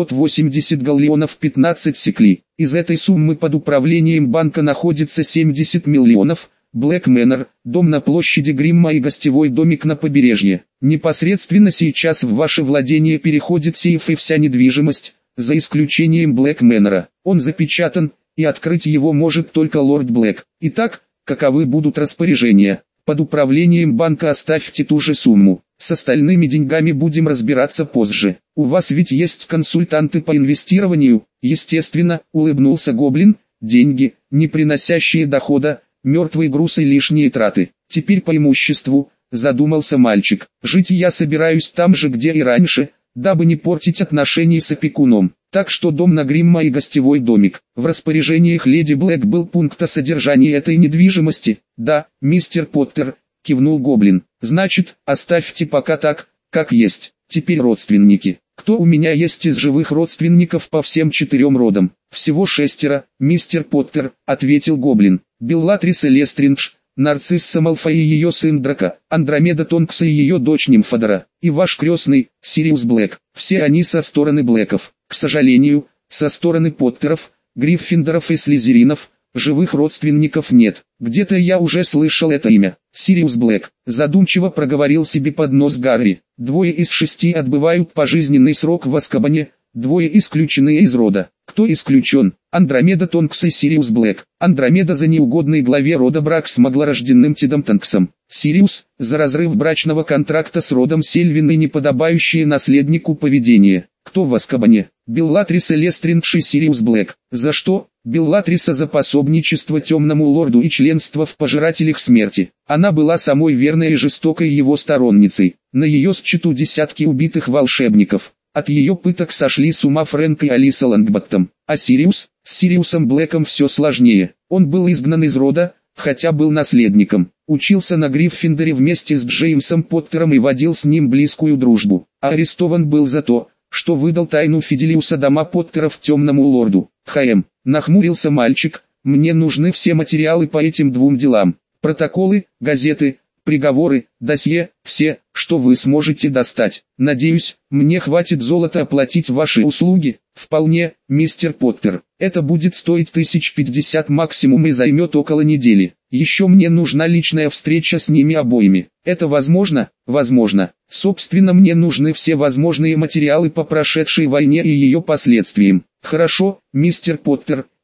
980 галлеонов 15 секли. Из этой суммы под управлением банка находится 70 миллионов, Блэк Мэннер, дом на площади Гримма и гостевой домик на побережье. Непосредственно сейчас в ваше владение переходит сейф и вся недвижимость, за исключением Блэк Мэннера. Он запечатан, и открыть его может только лорд Блэк. Итак, каковы будут распоряжения? Под управлением банка оставьте ту же сумму. С остальными деньгами будем разбираться позже. У вас ведь есть консультанты по инвестированию? Естественно, улыбнулся гоблин. Деньги, не приносящие дохода, мертвый груз и лишние траты. Теперь по имуществу, задумался мальчик. Жить я собираюсь там же, где и раньше, дабы не портить отношений с опекуном. Так что дом на Гримма и гостевой домик. В распоряжениях леди Блэк был пункт о содержании этой недвижимости. Да, мистер Поттер, кивнул гоблин. Значит, оставьте пока так, как есть. Теперь родственники. Кто у меня есть из живых родственников по всем 4 родам? Всего 6, мистер Поттер, ответил гоблин. Беллатрис Лестридж, Нарцисса Малфой и ее сын Драко, Андромеда Тонкс и ее дочь Нимфодора, и ваш крестный, Сириус Блэк. Все они со стороны Блэков. К сожалению, со стороны Поттеров, Гриффиндоров и Слизеринов, живых родственников нет. Где-то я уже слышал это имя. Сириус Блэк, задумчиво проговорил себе под нос Гарри. 2 из 6 отбывают пожизненный срок в Азкабане, 2 исключены из рода. Кто исключен? Андромеда Тонкс и Сириус Блэк. Андромеда за неугодный главе рода брак с маглорожденным Тидом Тонксом. Сириус за разрыв брачного контракта с родом Сельвин и неподобающее наследнику поведение. Кто в Азкабане? Беллатрис Лестридж и Сириус Блэк. За что? Беллатриса за пособничество темному лорду и членство в пожирателях смерти. Она была самой верной и жестокой его сторонницей. На ее счету десятки убитых волшебников. От ее пыток сошли с ума Фрэнк и Алиса Лонгботтом. А Сириус? С Сириусом Блэком все сложнее. Он был изгнан из рода, хотя был наследником. Учился на Гриффиндоре вместе с Джеймсом Поттером и водил с ним близкую дружбу. А арестован был за то, что выдал тайну Фиделиуса дома Поттеров темному лорду. Нахмурился мальчик, мне нужны все материалы по этим 2 делам. Протоколы, газеты, приговоры, досье, все, что вы сможете достать. Надеюсь, мне хватит золота оплатить ваши услуги. Вполне, мистер Поттер. Это будет стоить 1050 максимум и займет около недели. Еще мне нужна личная встреча с ними обоими. Это возможно? Возможно. Собственно, мне нужны все возможные материалы по прошедшей войне и ее последствиям. Хорошо, мистер Поттер,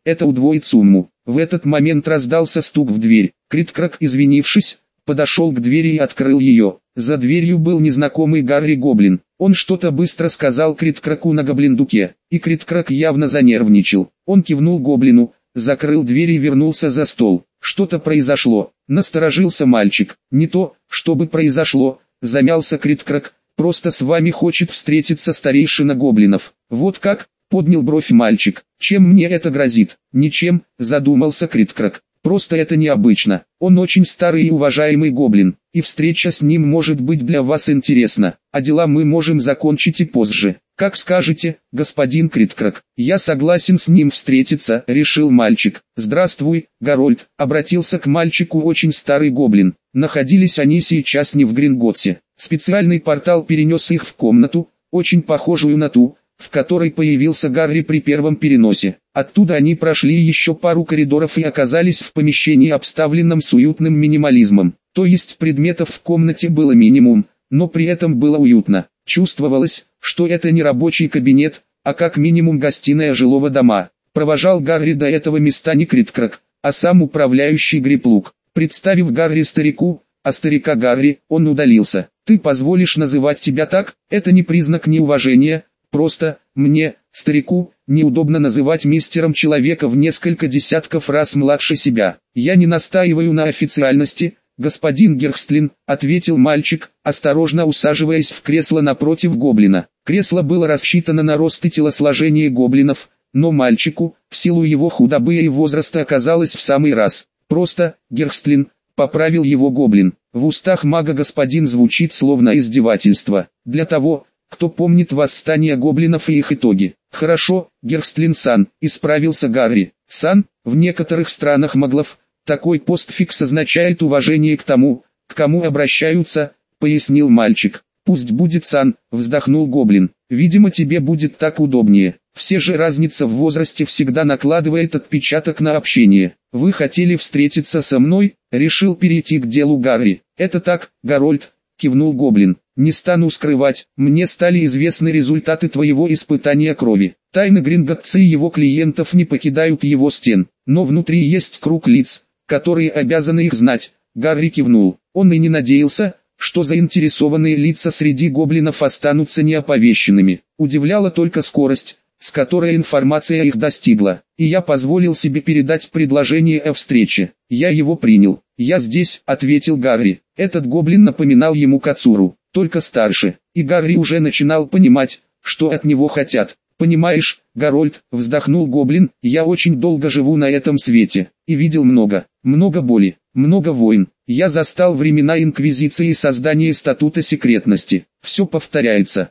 это удвоит сумму. В этот момент раздался стук в дверь. Крит-крак, извинившись, подошел к двери и открыл ее. За дверью был незнакомый Гарри Гоблин. Он что-то быстро сказал Крит-краку на гоблиндуке, и Крит-крак явно занервничал. Он кивнул Гоблину, закрыл дверь и вернулся за стол. Что-то произошло. Насторожился мальчик. Не то, чтобы произошло, замялся Крит-крак. Просто с вами хочет встретиться старейшина гоблинов. Вот как? Поднял бровь мальчик. Чем мне это грозит? Ничем, задумался Крит-крак. Просто это необычно. Он очень старый и уважаемый гоблин, и встреча с ним может быть для вас интересна, а дела мы можем закончить и позже. Как скажете, господин Крит-крак. Я согласен с ним встретиться, решил мальчик. Здравствуй, Гарольд, обратился к мальчику очень старый гоблин. Находились они сейчас не в Гринготсе. Специальный портал перенес их в комнату, очень похожую на ту, в которой появился Гарри при первом переносе. Оттуда они прошли еще пару коридоров и оказались в помещении, обставленном с уютным минимализмом. То есть предметов в комнате было минимум, но при этом было уютно. Чувствовалось, что это не рабочий кабинет, а как минимум гостиная жилого дома. Провожал Гарри до этого места не Крит-крак, а сам управляющий Гриплук. Представив Гарри старику, а старика Гарри, он удалился. «Ты позволишь называть тебя так? Это не признак неуважения. Просто, мне, старику, неудобно называть мистером человека в несколько десятков раз младше себя. Я не настаиваю на официальности, господин Герхстлин», ответил мальчик, осторожно усаживаясь в кресло напротив гоблина. Кресло было рассчитано на рост и телосложение гоблинов, но мальчику, в силу его худобы и возраста, оказалось в самый раз. «Просто, Герхстлин», поправил его гоблин. В устах мага господин звучит словно издевательство. Для того, кто помнит восстание гоблинов и их итоги. «Хорошо, Герхстлин-сан», исправился Гарри. «Сан», в некоторых странах маглов, такой постфикс означает уважение к тому, к кому обращаются, пояснил мальчик. «Пусть будет Сан», вздохнул гоблин. «Видимо, тебе будет так удобнее. Все же разница в возрасте всегда накладывает отпечаток на общение. Вы хотели встретиться со мной?» Решил перейти к делу Гарри. «Это так, Гарольд», кивнул гоблин. «Не стану скрывать, мне стали известны результаты твоего испытания крови. Тайны Гринготца и его клиентов не покидают его стен, но внутри есть круг лиц, которые обязаны их знать». Гарри кивнул. Он и не надеялся, что заинтересованные лица среди гоблинов останутся неоповещенными. Удивляла только скорость, с которой информация их достигла. И я позволил себе передать предложение о встрече. Я его принял. «Я здесь», — ответил Гарри. Этот гоблин напоминал ему Кацуру, только старше. И Гарри уже начинал понимать, что от него хотят. «Понимаешь, Гарольд», — вздохнул гоблин, — «я очень долго живу на этом свете, и видел много боли, много войн. Я застал времена Инквизиции и создания статута секретности. Все повторяется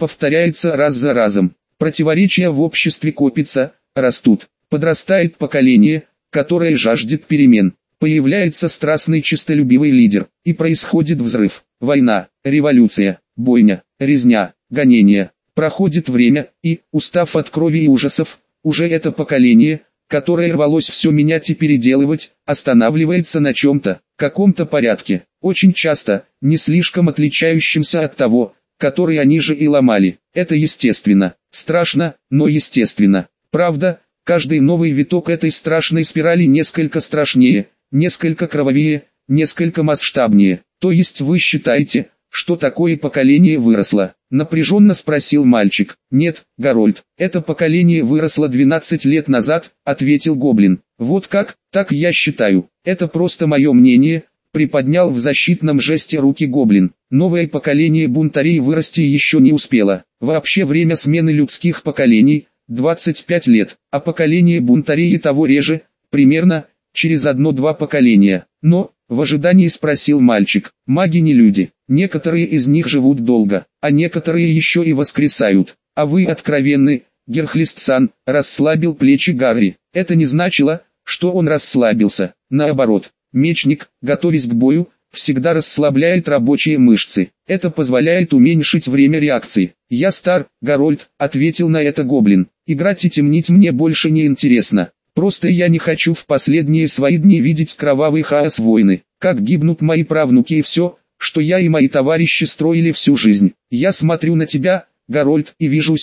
раз за разом. Противоречия в обществе копятся, растут. Подрастает поколение, которое жаждет перемен. Появляется страстный честолюбивый лидер, и происходит взрыв, война, революция, бойня, резня, гонения. Проходит время, и, устав от крови и ужасов, уже это поколение, которое рвалось все менять и переделывать, останавливается на чем-то, каком-то порядке, очень часто, не слишком отличающимся от того, который они же и ломали. Это естественно, страшно, но естественно. Правда, каждый новый виток этой страшной спирали несколько страшнее, несколько кровавее, несколько масштабнее. То есть вы считаете, что такое поколение выросло? Напряженно спросил мальчик. «Нет, Гарольд, это поколение выросло 12 лет назад», ответил гоблин. «Вот как? Так я считаю. Это просто мое мнение», приподнял в защитном жесте руки гоблин. «Новое поколение бунтарей вырасти еще не успело. Вообще время смены людских поколений – 25 лет, а поколение бунтарей и того реже, примерно, через 1-2 поколения. Но, в ожидании спросил мальчик, маги не люди, некоторые из них живут долго, а некоторые еще и воскресают. А вы откровенны, Герхлист-сан», расслабил плечи Гарри. Это не значило, что он расслабился, наоборот. Мечник, готовясь к бою, всегда расслабляет рабочие мышцы. Это позволяет уменьшить время реакции. «Я стар, Гарольд», ответил на это гоблин. «Играть и темнить мне больше не интересно. Просто я не хочу в последние свои дни видеть кровавый хаос войны, как гибнут мои правнуки и все, что я и мои товарищи строили всю жизнь. Я смотрю на тебя, Гарольд, и вижу силу.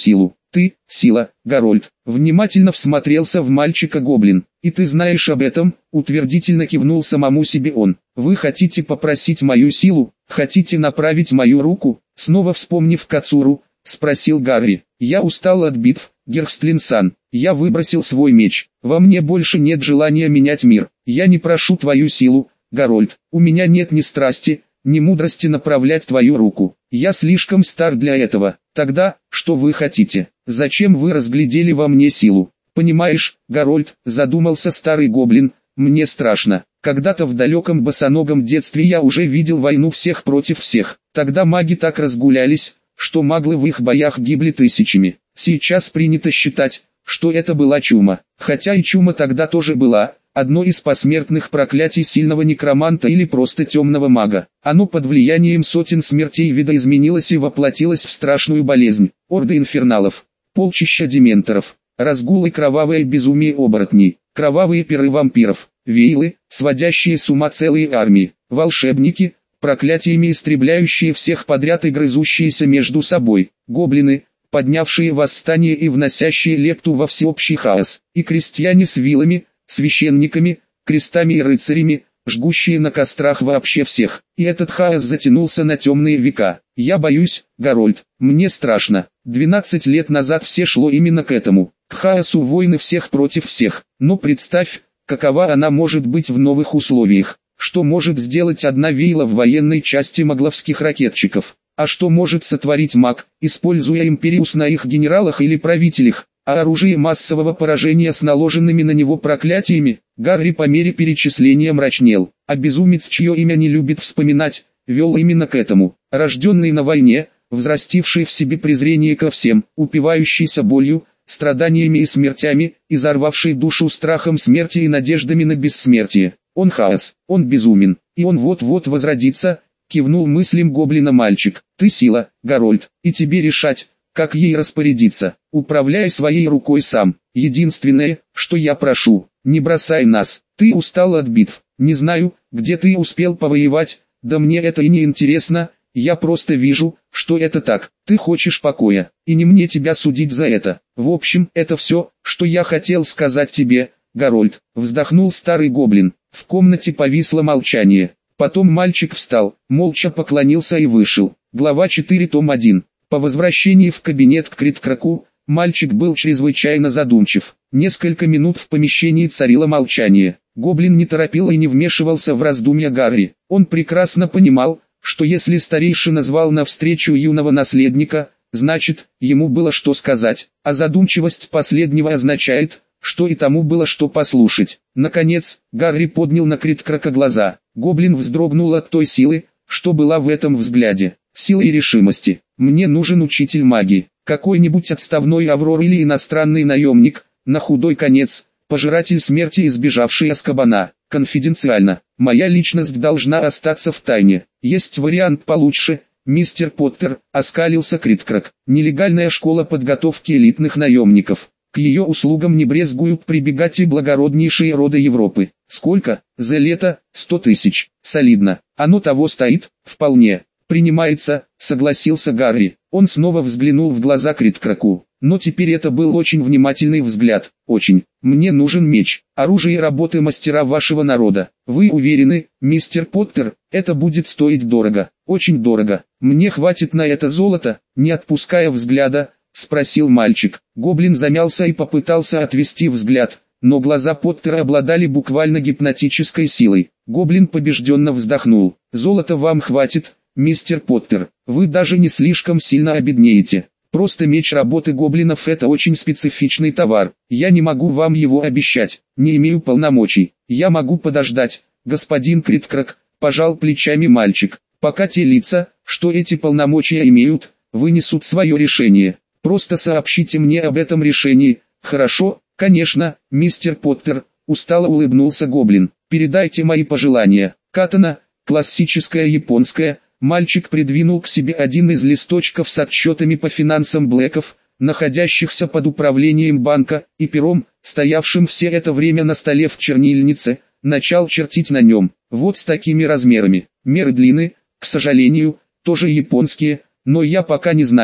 Ты, сила, Гарольд, внимательно всмотрелся в мальчика-гоблин. И ты знаешь об этом, утвердительно кивнул самому себе он. Вы хотите попросить мою силу, хотите направить мою руку? Снова вспомнив Кацуру, спросил Гарри. Я устал от битв, Герстлин-сан. Я выбросил свой меч. Во мне больше нет желания менять мир. Я не прошу твою силу, Гарольд. У меня нет ни страсти, ни мудрости направлять твою руку. Я слишком стар для этого. Тогда, что вы хотите? Зачем вы разглядели во мне силу? Понимаешь, Гарольд, задумался старый гоблин, мне страшно. Когда-то в далеком босоногом детстве я уже видел войну всех против всех. Тогда маги так разгулялись, что маглы в их боях гибли тысячами. Сейчас принято считать, что это была чума. Хотя и чума тогда тоже была, одно из посмертных проклятий сильного некроманта или просто темного мага. Оно под влиянием сотен смертей видоизменилось и воплотилось в страшную болезнь. Орды инферналов, полчища дементоров, разгул и кровавое безумие оборотней, кровавые пиры вампиров, вейлы, сводящие с ума целые армии, волшебники, проклятиями истребляющие всех подряд и грызущиеся между собой, гоблины, поднявшие восстание и вносящие лепту во всеобщий хаос, и крестьяне с вилами, священниками, крестами и рыцарями, жгущие на кострах вообще всех. И этот хаос затянулся на темные века. Я боюсь, Гарольд, мне страшно. 12 лет назад все шло именно к этому, к хаосу войны всех против всех. Но представь, какова она может быть в новых условиях. Что может сделать одна вейла в военной части магловских ракетчиков? А что может сотворить маг, используя Империус на их генералах или правителях? А оружие массового поражения с наложенными на него проклятиями? Гарри по мере перечисления мрачнел, а безумец, чье имя не любит вспоминать, вел именно к этому. Рожденный на войне, взрастивший в себе презрение ко всем, упивающийся болью, страданиями и смертями, изорвавший душу страхом смерти и надеждами на бессмертие. Он хаос, он безумен, и он вот-вот возродится, кивнул мыслям гоблина мальчик. Ты сила, Гарольд, и тебе решать, как ей распорядиться. Управляй своей рукой сам. Единственное, что я прошу, не бросай нас. Ты устал от битв. Не знаю, где ты успел повоевать, да мне это и не интересно. Я просто вижу, что это так. Ты хочешь покоя, и не мне тебя судить за это. В общем, это все, что я хотел сказать тебе, Гарольд. Вздохнул старый гоблин. В комнате повисло молчание. Потом мальчик встал, молча поклонился и вышел. Глава 4, том 1. По возвращении в кабинет к Крит-Краку, мальчик был чрезвычайно задумчив. Несколько минут в помещении царило молчание. Гоблин не торопил и не вмешивался в раздумья Гарри. Он прекрасно понимал, что если старейшина звал навстречу юного наследника, значит, ему было что сказать, а задумчивость последнего означает, что и тому было что послушать. Наконец, Гарри поднял на Крит-Крака глаза. Гоблин вздрогнул от той силы, что была в этом взгляде. Силы и решимости. Мне нужен учитель магии, какой-нибудь отставной Аврор или иностранный наемник, на худой конец, пожиратель смерти, избежавший Азкабана. Конфиденциально. Моя личность должна остаться в тайне. Есть вариант получше, мистер Поттер, оскалился Крит-Крак. Нелегальная школа подготовки элитных наемников. К ее услугам не брезгуют прибегать и благороднейшие роды Европы. Сколько? За лето? 100 тысяч. Солидно. Оно того стоит? Вполне. Принимается, согласился Гарри. Он снова взглянул в глаза Крит-Краку. Но теперь это был очень внимательный взгляд. Очень. Мне нужен меч. Оружие и работы мастера вашего народа. Вы уверены, мистер Поттер, это будет стоить дорого? Очень дорого. Мне хватит на это золота? Не отпуская взгляда, спросил мальчик. Гоблин замялся и попытался отвести взгляд, но глаза Поттера обладали буквально гипнотической силой. Гоблин побежденно вздохнул. Золота вам хватит, мистер Поттер. Вы даже не слишком сильно обеднеете. Просто меч работы гоблинов — это очень специфичный товар. Я не могу вам его обещать, не имею полномочий. Я могу подождать, господин Крит-Крак, пожал плечами мальчик, пока те лица, что эти полномочия имеют, вынесут свое решение. Просто сообщите мне об этом решении. Хорошо, конечно, мистер Поттер, устало улыбнулся гоблин. Передайте мои пожелания. Катана, классическая японская. Мальчик придвинул к себе один из листочков с отчетами по финансам Блэков, находящихся под управлением банка, и пером, стоявшим все это время на столе в чернильнице, начал чертить на нем. Вот с такими размерами. Меры длины, к сожалению, тоже японские, но я пока не знаю,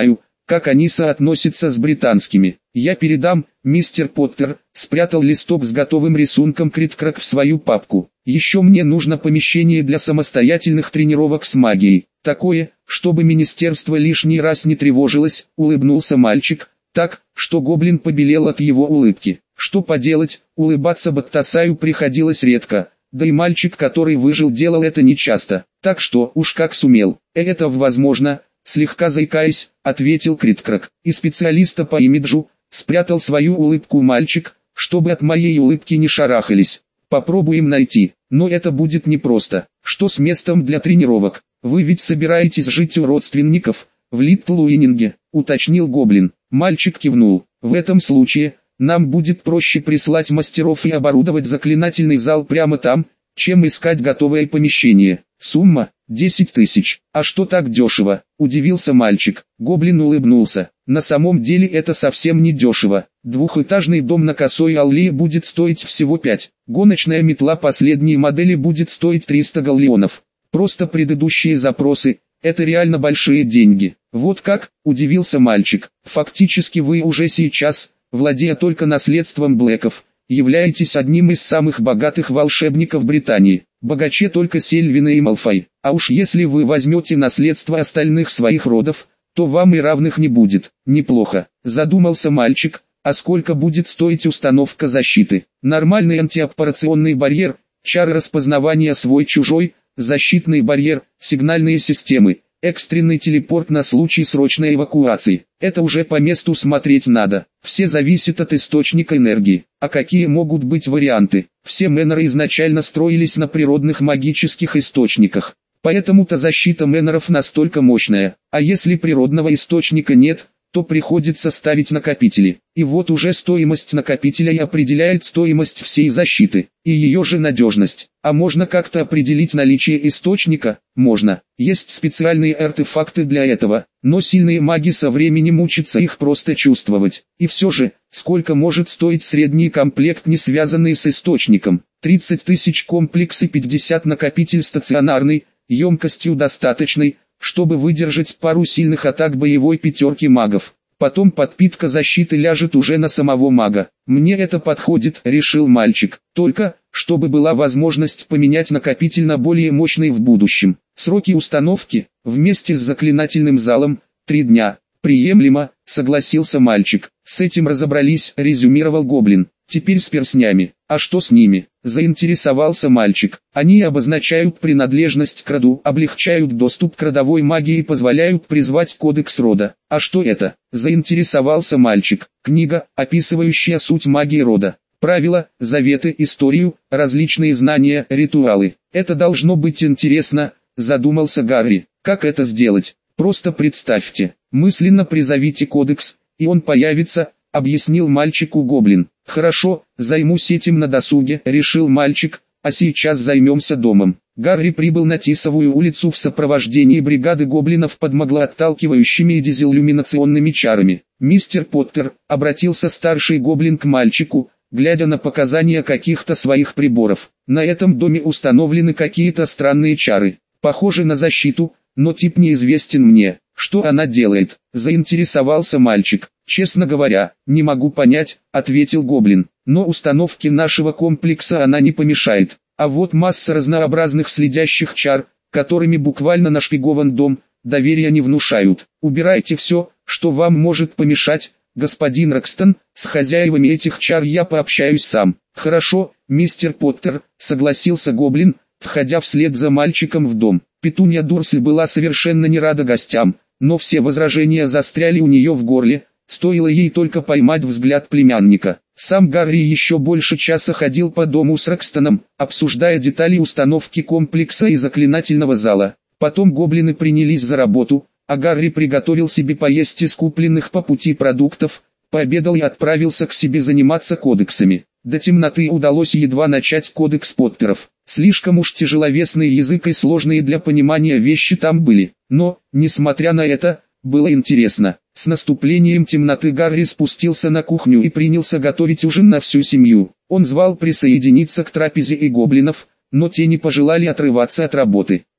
как они соотносятся с британскими. Я передам, мистер Поттер, спрятал листок с готовым рисунком Крит-Крак в свою папку. Еще мне нужно помещение для самостоятельных тренировок с магией. Такое, чтобы министерство лишний раз не тревожилось, улыбнулся мальчик, так, что гоблин побелел от его улыбки. Что поделать, улыбаться Баттасаю приходилось редко, да и мальчик, который выжил, делал это нечасто, так что уж как сумел. Это возможно, слегка заикаясь, ответил Крит-Крак. И специалиста по имиджу, спрятал свою улыбку мальчик, чтобы от моей улыбки не шарахались. Попробуем найти, но это будет непросто. Что с местом для тренировок? Вы ведь собираетесь жить у родственников, в Литл-Уиннинге, уточнил гоблин. Мальчик кивнул. В этом случае, нам будет проще прислать мастеров и оборудовать заклинательный зал прямо там, чем искать готовое помещение. Сумма – 10 тысяч. А что так дешево? Удивился мальчик. Гоблин улыбнулся. На самом деле это совсем не дешево. Двухэтажный дом на Косой аллее будет стоить всего 5. Гоночная метла последней модели будет стоить 300 галлеонов. Просто предыдущие запросы – это реально большие деньги. Вот как, удивился мальчик. Фактически вы уже сейчас, владея только наследством Блэков, являетесь одним из самых богатых волшебников Британии. Богаче только Сильвина и Малфой. А уж если вы возьмете наследство остальных своих родов, то вам и равных не будет. Неплохо, задумался мальчик. А сколько будет стоить установка защиты? Нормальный антиаппарационный барьер, чары распознавания свой-чужой, защитный барьер, сигнальные системы, экстренный телепорт на случай срочной эвакуации. Это уже по месту смотреть надо. Все зависит от источника энергии. А какие могут быть варианты? Все Мэннеры изначально строились на природных магических источниках. Поэтому-то защита Мэннеров настолько мощная. А если природного источника нет, то приходится ставить накопители. И вот уже стоимость накопителя и определяет стоимость всей защиты, и ее же надежность. А можно как-то определить наличие источника? Можно. Есть специальные артефакты для этого, но сильные маги со временем учатся их просто чувствовать. И все же, сколько может стоить средний комплект, не связанный с источником? 30 тысяч комплекс и 50 накопитель стационарный, емкостью достаточной, чтобы выдержать пару сильных атак боевой пятерки магов. Потом подпитка защиты ляжет уже на самого мага. Мне это подходит, решил мальчик. Только, чтобы была возможность поменять накопитель на более мощный в будущем. Сроки установки, вместе с заклинательным залом, 3 дня. Приемлемо, согласился мальчик. С этим разобрались, резюмировал гоблин. Теперь с перстнями. А что с ними? Заинтересовался мальчик. Они обозначают принадлежность к роду, облегчают доступ к родовой магии и позволяют призвать кодекс рода. А что это? Заинтересовался мальчик. Книга, описывающая суть магии рода. Правила, заветы, историю, различные знания, ритуалы. Это должно быть интересно, задумался Гарри. Как это сделать? Просто представьте, мысленно призовите кодекс, и он появится, объяснил мальчику гоблин. Хорошо, займусь этим на досуге, решил мальчик, а сейчас займемся домом. Гарри прибыл на Тисовую улицу в сопровождении бригады гоблинов под маглоотталкивающими и дизиллюминационными чарами. «Мистер Поттер», обратился старший гоблин к мальчику, глядя на показания каких-то своих приборов. «На этом доме установлены какие-то странные чары, похожи на защиту, но тип неизвестен мне. Что она делает?» – заинтересовался мальчик. «Честно говоря, не могу понять», – ответил гоблин. «Но установке нашего комплекса она не помешает. А вот масса разнообразных следящих чар, которыми буквально нашпигован дом, доверия не внушают. Убирайте все, что вам может помешать, господин Рокстон, с хозяевами этих чар я пообщаюсь сам». «Хорошо, мистер Поттер», – согласился гоблин, входя вслед за мальчиком в дом. Петунья Дурсль была совершенно не рада гостям, но все возражения застряли у нее в горле, стоило ей только поймать взгляд племянника. Сам Гарри еще больше часа ходил по дому с Рокстоном, обсуждая детали установки комплекса и заклинательного зала. Потом гоблины принялись за работу, а Гарри приготовил себе поесть из купленных по пути продуктов, пообедал и отправился к себе заниматься кодексами. До темноты удалось едва начать кодекс Поттеров. Слишком уж тяжеловесный язык и сложные для понимания вещи там были. Но, несмотря на это, было интересно. С наступлением темноты Гарри спустился на кухню и принялся готовить ужин на всю семью. Он звал присоединиться к трапезе и гоблинов, но те не пожелали отрываться от работы.